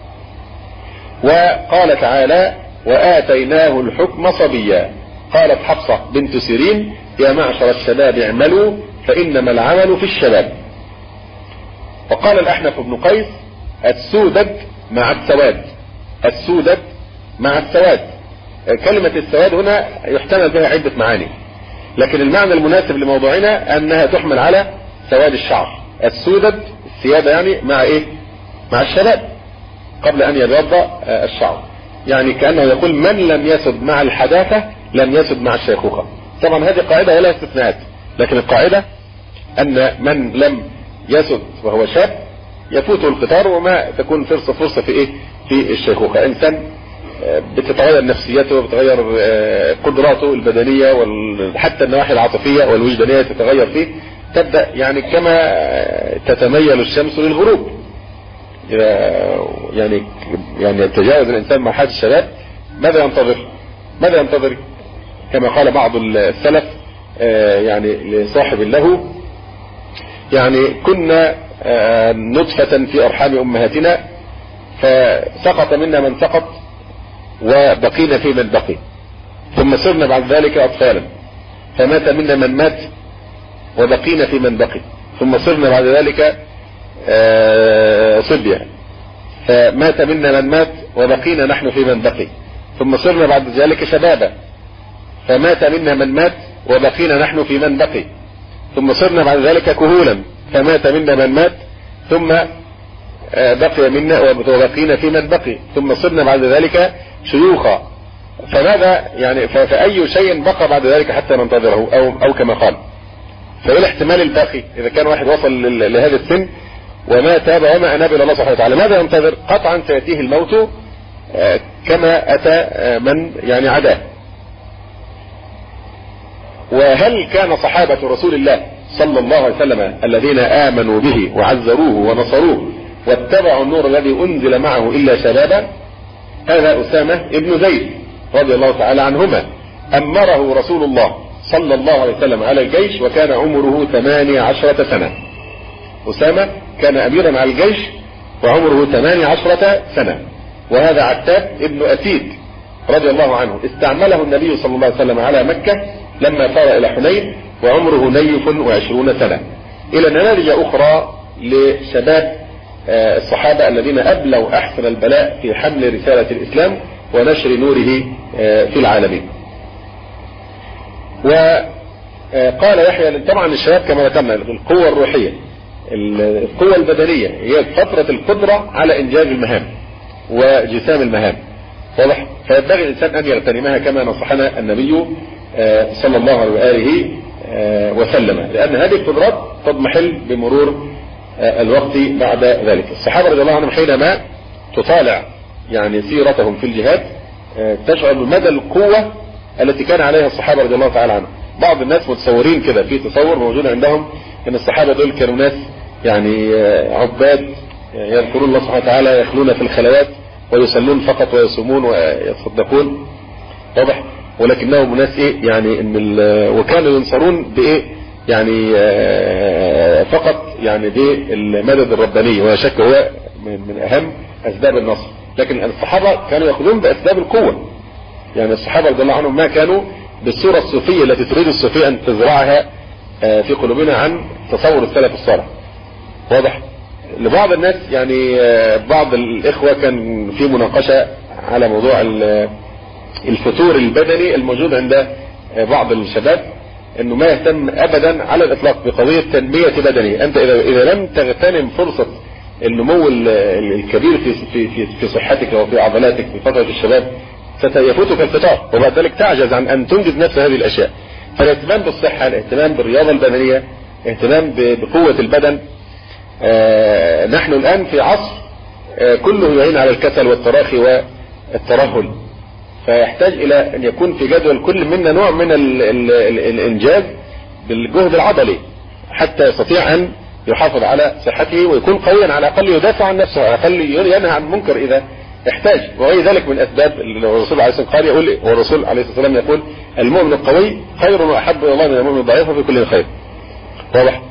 وقال تعالى: وآتيناه الحكم صبيا. قالت حفصة بنت سيرين: يا معشر الشباب اعملوا فإنما العمل في الشباب. وقال الأحنف بن قيس: السودد مع السواد. السودد مع السواد. كلمة السواد هنا يحتمل بها عدة معاني، لكن المعنى المناسب لموضوعنا أنها تحمل على سواد الشعر. السودد السيادة يعني مع إيه؟ مع الشباب قبل أن يبيض الشعر. يعني كأنه يقول: من لم يسد مع الحداثة لم يسد مع الشيخوخة. طبعا هذه قاعدة ولا استثناءات، لكن القاعدة أن من لم يسد وهو شاب يفوته القطار، وما تكون فرصة في إيه؟ في الشيخوخة. إنسان بتتغير نفسيته وبتتغير قدراته البدنية وحتى النواحي العاطفية والوجدانية تتغير فيه. تبدأ يعني كما تتميل الشمس للغروب. يعني تجاوز الإنسان مرحلة الشباب ماذا ينتظر؟ كما قال بعض السلف يعني لصاحب له: يعني كنا نطفة في أرحام أمهاتنا فسقط منا من سقط وبقينا في من بقي، ثم صرنا بعد ذلك أطفالا فمات منا من مات وبقينا في من بقي، ثم صرنا بعد ذلك صبيا فمات منا من مات وبقينا نحن في من بقي، ثم صرنا بعد ذلك شبابا فمات منا من مات وبقينا نحن في من بقي، ثم صرنا بعد ذلك كهولا فمات منا من مات ثم بقي منا وبقينا في من بقي، ثم صرنا بعد ذلك شيوخا. فماذا يعني فأي شيء بقى بعد ذلك حتى ننتظره أو كما قال. فإيه الاحتمال الباقي إذا كان واحد وصل لهذا السن وما تاب وما أناب إلى الله سبحانه وتعالى؟ ماذا ينتظر؟ قطعا سيأتيه الموت كما أتى من يعني عداه. وهل كان صحابة رسول الله صلى الله عليه وسلم الذين آمنوا به وعزروه ونصروه واتبعوا النور الذي أنزل معه إلا شبابا؟ هذا أسامة ابن زيد رضي الله تعالى عنهما أمره رسول الله صلى الله عليه وسلم على الجيش وكان عمره 18 سنة. أسامة كان أميرا على الجيش وعمره 18 سنة. وهذا عتاب ابن أسيد رضي الله عنه استعمله النبي صلى الله عليه وسلم على مكة لما صار إلى حنين وعمره 20 سنة. إلى نماذج أخرى لشباب الصحابة الذين أبلوا أحسن البلاء في حمل رسالة الإسلام ونشر نوره في العالمين. وقال يحيى: طبعا الشباب كما ذكرنا القوة الروحية القوة البدنية هي فترة القدرة على إنجاز المهام وجسام المهام، واضح؟ فينبغي الإنسان أن يغتنمها كما نصحنا النبي صلى الله عليه وآله وسلم، لأن هذه القدرات تضمحل بمرور الوقت بعد ذلك. الصحابة رضي الله عنهم حينما تطالع يعني سيرتهم في الجهاد تشعر بمدى القوة التي كان عليها الصحابة رضي الله تعالى عنهم. بعض الناس متصورين كده، في تصور موجود عندهم ان الصحابة دول كانوا ناس يعني عباد يذكرون الله سبحانه وتعالى، يخلون في الخلوات ويصلون فقط ويصومون ويتصدقون، واضح؟ ولكنهم ناس ايه يعني وكانوا ينصرون بايه يعني فقط يعني بالمدد الرباني، ولا شك هو من اهم اسباب النصر. لكن الصحابة كانوا يأخذون باسباب القوة. يعني الصحابة رضي الله عنهم ما كانوا بالصورة الصوفية التي تريد الصوفية ان تزرعها في قلوبنا عن تصور السلف الصالح، واضح؟ لبعض الناس يعني بعض الاخوة كان في مناقشة على موضوع الفتور البدني الموجود عند بعض الشباب، انه ما يهتم ابدا على الاطلاق بقضية تنمية بدني. انت اذا لم تغتنم فرصة النمو الكبير في صحتك وفي عضلاتك في فترة الشباب سيفوتك الفطار، وبعد ذلك تعجز عن ان تنجز نفس هذه الاشياء. فالاهتمام بالصحة، الاهتمام بالرياضة البدنية، اهتمام بقوة البدن. نحن الان في عصر كله يعين على الكسل والتراخي والترهل، فيحتاج إلى أن يكون في جدول كل منا نوع من الإنجاز بالجهد العضلي حتى يستطيع أن يحافظ على صحته ويكون قويا، على الأقل يدافع عن نفسه، على الأقل ينهى عن المنكر إذا احتاج. وغير ذلك من أسباب الرسول عليه الصلاة والسلام يقول، والرسول عليه الصلاة والسلام يقول المؤمن القوي خير وأحب إلى الله من المؤمن الضعيف وفي كل خير. واضح؟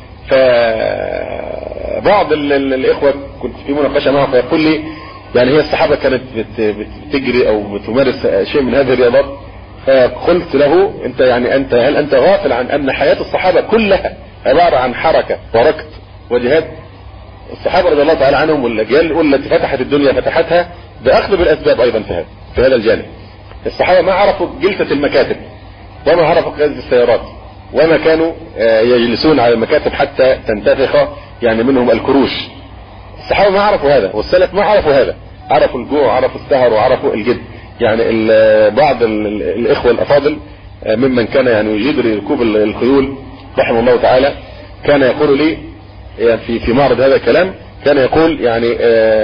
فبعض الإخوة كنت في مناقشة معه فيقول لي يعني هي الصحابة كانت بتجري أو بتمارس شيء من هذه الرياضات، فقلت له هل أنت غافل عن أن حياة الصحابة كلها عبارة عن حركة وركض وجهاد؟ الصحابة رضي الله تعالى عنهم والأجيال الأولى التي فتحت الدنيا فتحتها بأخذ بالأسباب أيضا في هذا الجانب. الصحابة ما عرفوا جلسة المكاتب وما عرفوا قيادة السيارات وما كانوا يجلسون على المكاتب حتى تنتفخ يعني منهم الكروش. الصحابة ما عرفوا هذا، والسلف ما عرفوا هذا، عرفوا الجوع وعرفوا السهر وعرفوا الجد. يعني بعض الإخوة الأفاضل ممن كان يعني يجيد لركوب الخيول رحمه الله تعالى كان يقول لي يعني في معرض هذا الكلام، كان يقول يعني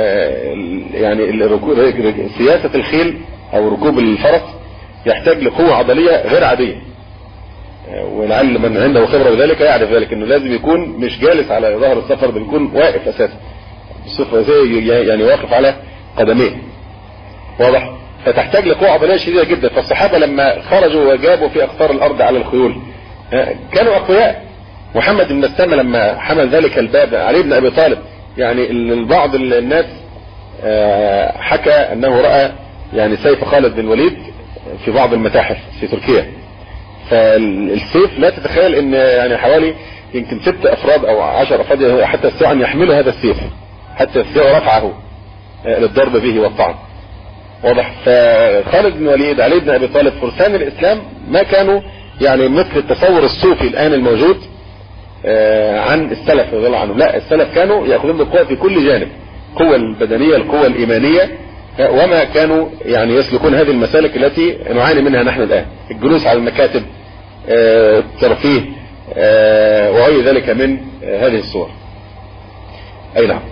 سياسة الخيل أو ركوب الفرس يحتاج لقوة عضلية غير عادية، ولعل من عنده خبرة بذلك يعرف ذلك، انه لازم يكون مش جالس على ظهر السفر، بل يكون واقف اساسا يعني واقف على قدميه. واضح؟ فتحتاج لقوة عضلية شديدة جدا. فالصحابة لما خرجوا وجابوا في اقطار الارض على الخيول كانوا اقوياء. محمد بن مسلمة لما حمل ذلك الباب علي بن ابي طالب، يعني بعض الناس حكى انه رأى يعني سيف خالد بن الوليد في بعض المتاحف في تركيا. فالسيف لا تتخيل ان يعني حوالي يمكن 6 افراد او 10 افراد حتى يستطيعوا ان يحملوا هذا السيف، حتى يستطيعوا رفعه للضرب به والطعن. واضح؟ فخالد بن الوليد، علي بن ابي طالب، فرسان الاسلام ما كانوا يعني مثل التصور الصوفي الان الموجود عن السلف رضي الله عنهم. لا، السلف كانوا ياخذون بالقوه في كل جانب، القوه البدنيه، القوه الايمانيه، وما كانوا يعني يسلكون هذه المسالك التي نعاني منها نحن الآن، الجلوس على المكاتب، الترفيه، وغير ذلك من هذه الصور. أي نعم.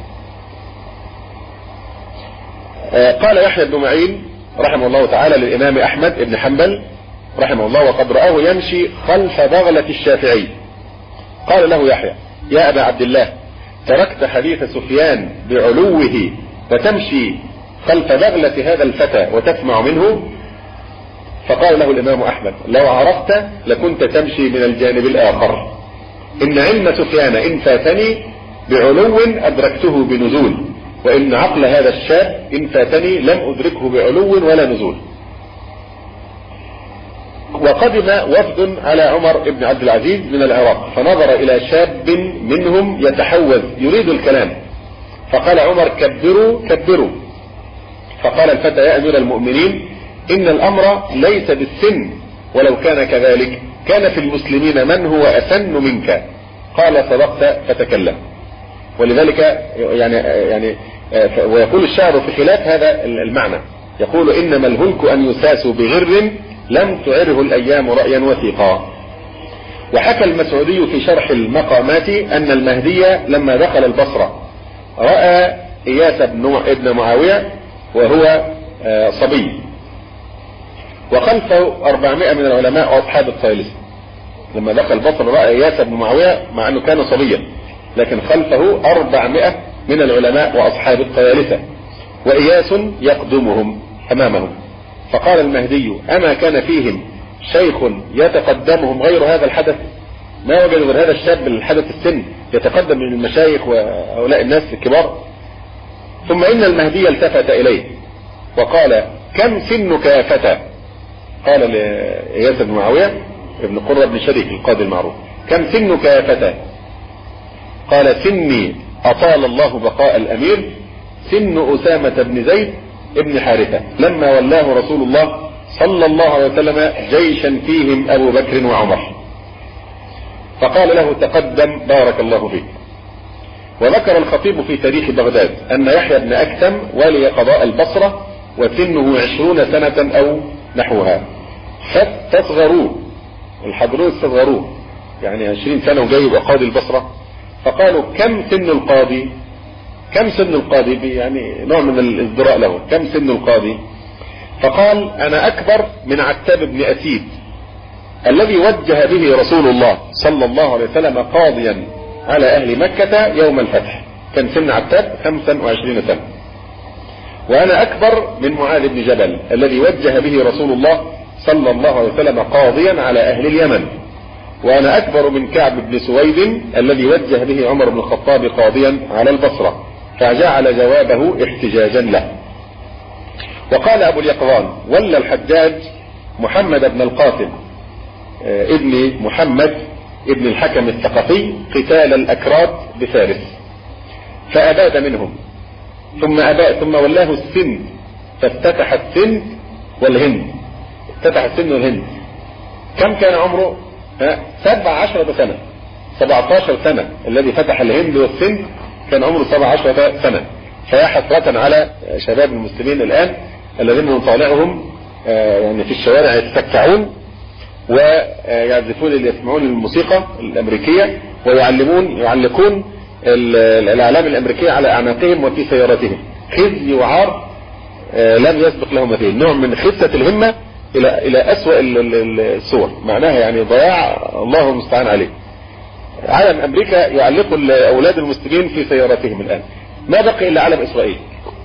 قال يحيى بن معين رحمه الله تعالى للإمام أحمد بن حنبل رحمه الله وقد رآه يمشي خلف بغلة الشافعي، قال له يحيى: يا أبا عبد الله، تركت حديث سفيان بعلوه وتمشي خلف بغلة هذا الفتى وتسمع منه؟ فقال له الإمام أحمد: لو عرفت لكنت تمشي من الجانب الآخر، إن علم سفيان إن فاتني بعلو أدركته بنزول، وإن عقل هذا الشاب إن فاتني لم أدركه بعلو ولا نزول. وقدم وفد على عمر بن عبد العزيز من العراق، فنظر إلى شاب منهم يتحوز يريد الكلام، فقال عمر: كبروا كبروا. فقال الفتى: يا أمير المؤمنين، إن الأمر ليس بالسن، ولو كان كذلك كان في المسلمين من هو أسن منك. قال: صدقت فتكلم. ولذلك يعني ويقول الشاعر في خلاف هذا المعنى، يقول: إنما الهلك أن يساس بغر لم تعره الأيام رأيا وثيقا. وحكى المسعودي في شرح المقامات أن المهدي لما دخل البصرة رأى إياس بن معاوية وهو صبي، وخلفه 400 من العلماء وأصحاب الطيالسة. لما دخل البصرة رأى إياس بن معاوية مع أنه كان صبيا، لكن خلفه 400 من العلماء وأصحاب الطيالسة، وإياس يقدمهم أمامهم. فقال المهدي: أما كان فيهم شيخ يتقدمهم غير هذا الحدث؟ ما وجدوا غير هذا الشاب الحدث السن يتقدم من المشايخ وهؤلاء الناس الكبار. ثم إن المهدي التفت إليه وقال: كم سنك يا فتى؟ قال لإياس بن معاوية ابن قرة بن شريك القاضي المعروف: كم سنك يا فتى؟ قال: سني أطال الله بقاء الأمير سن أسامة بن زيد ابن حارثة لما ولاه رسول الله صلى الله عليه وسلم جيشا فيهم أبو بكر وعمر. فقال له: تقدم بارك الله فيك. وذكر الخطيب في تاريخ بغداد أن يحيى بن أكثم ولي قضاء البصرة وسنه 20 سنة أو نحوها، فاستصغروه، الحضرون استصغروه، يعني 20 سنة وجاي يبقى قاضي البصرة. فقالوا: كم سن القاضي؟ كم سن القاضي؟ يعني نوع من الازدراء له، كم سن القاضي؟ فقال: أنا أكبر من عتاب بن أسيد الذي وجه به رسول الله صلى الله عليه وسلم قاضيا على أهل مكة يوم الفتح. كان سن عتاب 25 سنة. وأنا أكبر من معاذ بن جبل الذي وجه به رسول الله صلى الله عليه وسلم قاضيا على أهل اليمن. وأنا أكبر من كعب بن سويد الذي وجه به عمر بن الخطاب قاضيا على البصرة، فجعل جوابه احتجاجا له. وقال أبو اليقظان: ولى الحجاج محمد بن القاسم ابن محمد ابن الحكم الثقفي قتال الأكراد بفارس، فأباد منهم، ثم ولاه السند، فافتتح السند والهند. افتتح السند والهند. كم كان عمره؟ 17 سنة. 17 سنة الذي فتح الهند والسند كان عمره 17 سنة. فيا حسرة على شباب المسلمين الآن الذين نطالعهم يعني في الشوارع يتفكعون ويعزفون اللي يسمعون الموسيقى الأمريكية ويعلقون الأعلام الأمريكية على أعناقهم وفي سياراتهم. خزي وعار لم يسبق له مثيل. نوع من خسة الهمة إلى أسوأ الصور. معناها يعني ضياع الله المستعان عليه. علم أمريكا يعلق أولاد المسلمين في سياراتهم الآن. ما بقي إلا علم إسرائيل.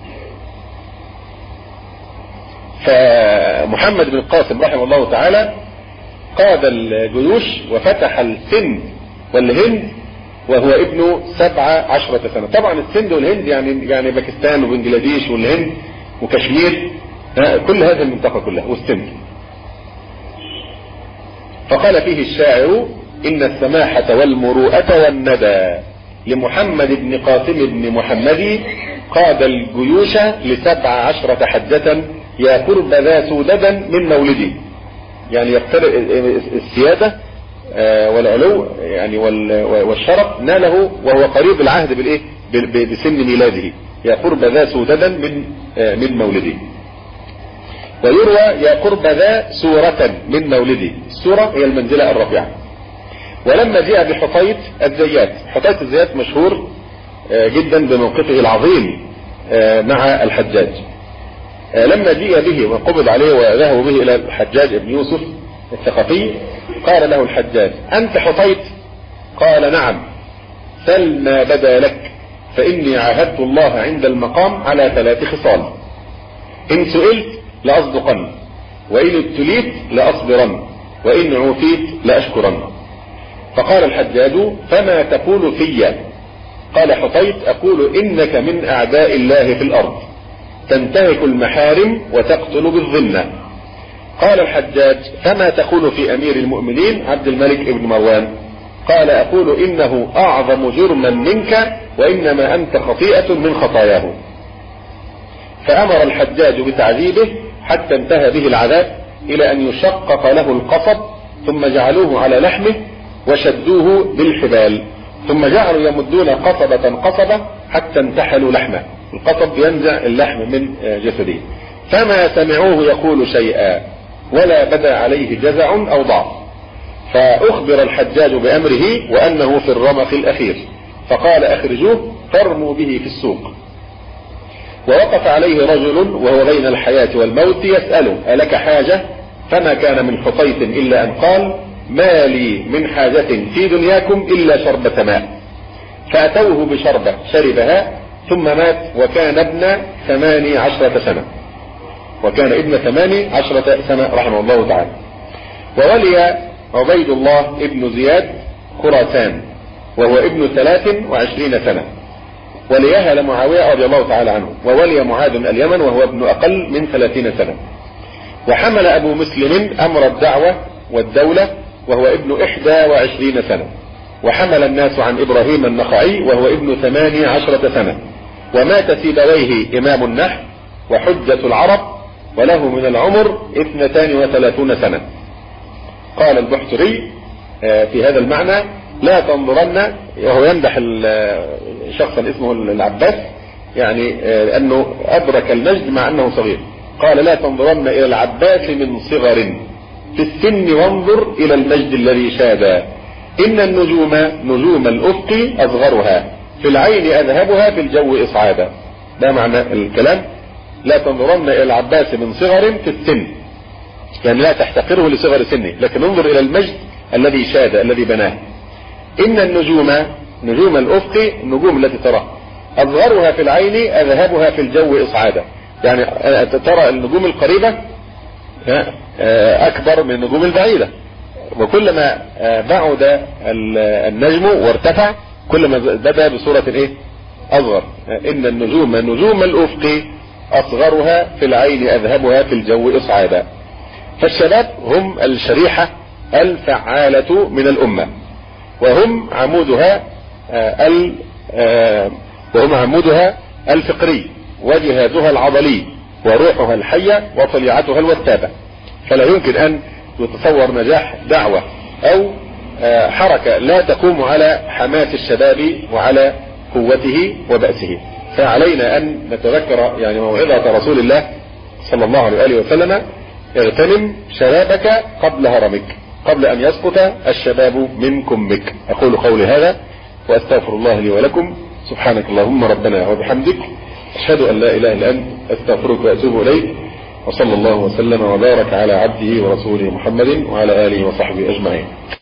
فمحمد بن القاسم رحمه الله تعالى قاد الجيوش وفتح السند والهند وهو ابن 17 سنة. طبعا السند والهند يعني باكستان وبنجلاديش والهند وكشمير، كل هذه المنطقة كلها والسند. فقال فيه الشاعر: إن السماحة والمروءة والندى لمحمد بن قاسم بن محمد قاد الجيوش ل17 حجة يا قرب ذا سوددا من مولدي. يعني يقترب السيادة والعلو يعني والشرف ناله وهو قريب العهد بالايه بسن ميلاده. يا قرب ذا سوددا من مولدي. ويروى: يا قرب ذا سورة من مولدي. السورة هي المنزلة الرفيعة. ولما جاء بحطيت الزيات، حطيت الزيات مشهور جدا بموقفه العظيم مع الحجاج. لما جاء به وقبض عليه وذهبوا به الى الحجاج ابن يوسف الثقفي، قال له الحجاج: أنت حطيت؟ قال: نعم. سل ما بدا لك، فإني عاهدت الله عند المقام على 3 خصال: إن سئلت لأصدقن، وإن ابتليت لأصبرن، وإن عوفيت لأشكرن. فقال الحجاج: فما تقول في؟ قال حطيت: أقول إنك من أعداء الله في الأرض، تنتهك المحارم وتقتل بالظنة. قال الحجاج: فما تقول في أمير المؤمنين عبد الملك ابن مروان؟ قال: أقول إنه أعظم جرما منك، وإنما أنت خطيئة من خطاياه. فأمر الحجاج بتعذيبه حتى انتهى به العذاب إلى أن يشقق له القصب، ثم جعلوه على لحمه وشدوه بالحبال، ثم جعلوا يمدون قصبة حتى انتحلوا لحمه. القصب ينزع اللحم من جسده. فما سمعوه يقول شيئا ولا بدا عليه جزع أو ضعف. فأخبر الحجاج بأمره وأنه في الرمق الأخير، فقال: أخرجوه فارموا به في السوق. ووقف عليه رجل وهو بين الحياة والموت يسأله: ألك حاجة؟ فما كان من حطيت إلا أن قال: ما لي من حاجة في دنياكم إلا شربة ماء. فأتوه بشربة شربها ثم مات، وكان ابن 18 سنة. وكان ابن 18 سنة رحمه الله تعالى. وولي عبيد الله ابن زياد خراسان وهو ابن 23 سنة، وليها لمعاوية رضي الله تعالى عنه. وولي معاذ اليمن وهو ابن أقل من 30 سنة. وحمل أبو مسلم أمر الدعوة والدولة وهو ابن 21 سنة. وحمل الناس عن إبراهيم النخعي وهو ابن 18 سنة. ومات سيبويه إمام النحو وحجة العرب وله من العمر 32 سنة. قال البحتري في هذا المعنى: لا تنظرن، وهو يمدح شخصا اسمه العباس، يعني أنه أدرك المجد مع أنه صغير. قال: لا تنظرن إلى العباس من صغر في السن، وانظر إلى المجد الذي شادا. إن النجوم نجوم الأفق أصغرها، في العين أذهبها، في الجو إصعادا. ده معنى الكلام. لا تنظرن إلى العباس من صغر في السن، يعني لا تحتقره لصغر سنه، لكن انظر إلى المجد الذي شاد الذي بناه. إن النجوم، نجوم الأفق، النجوم التي ترى أصغرها في العين أذهبها في الجو إصعادا، يعني ترى النجوم القريبة أكبر من النجوم البعيدة، وكلما بعد النجم وارتفع كلما بدا بصورة إيه؟ أصغر. إن النجوم، نجوم الأفق، أصغرها في العين أذهبها في الجو إصعادا. فالشباب هم الشريحة الفعالة من الأمة، وهم عمودها الفقري، وجهازها العضلي، وروحها الحية، وطليعتها الوثابة. فلا يمكن أن يتصور نجاح دعوة أو حركة لا تقوم على حماس الشباب وعلى قوته وبأسه. فعلينا أن نتذكر يعني موعظة رسول الله صلى الله عليه وسلم: اغتنم شبابك قبل هرمك، قبل أن يسقط الشباب من كمك. أقول قولي هذا وأستغفر الله لي ولكم. سبحانك اللهم ربنا وبحمدك، أشهد أن لا إله إلا أنت، أستغفرك وأتوب إليك. وصلى الله وسلم وبارك على عبده ورسوله محمد وعلى آله وصحبه أجمعين.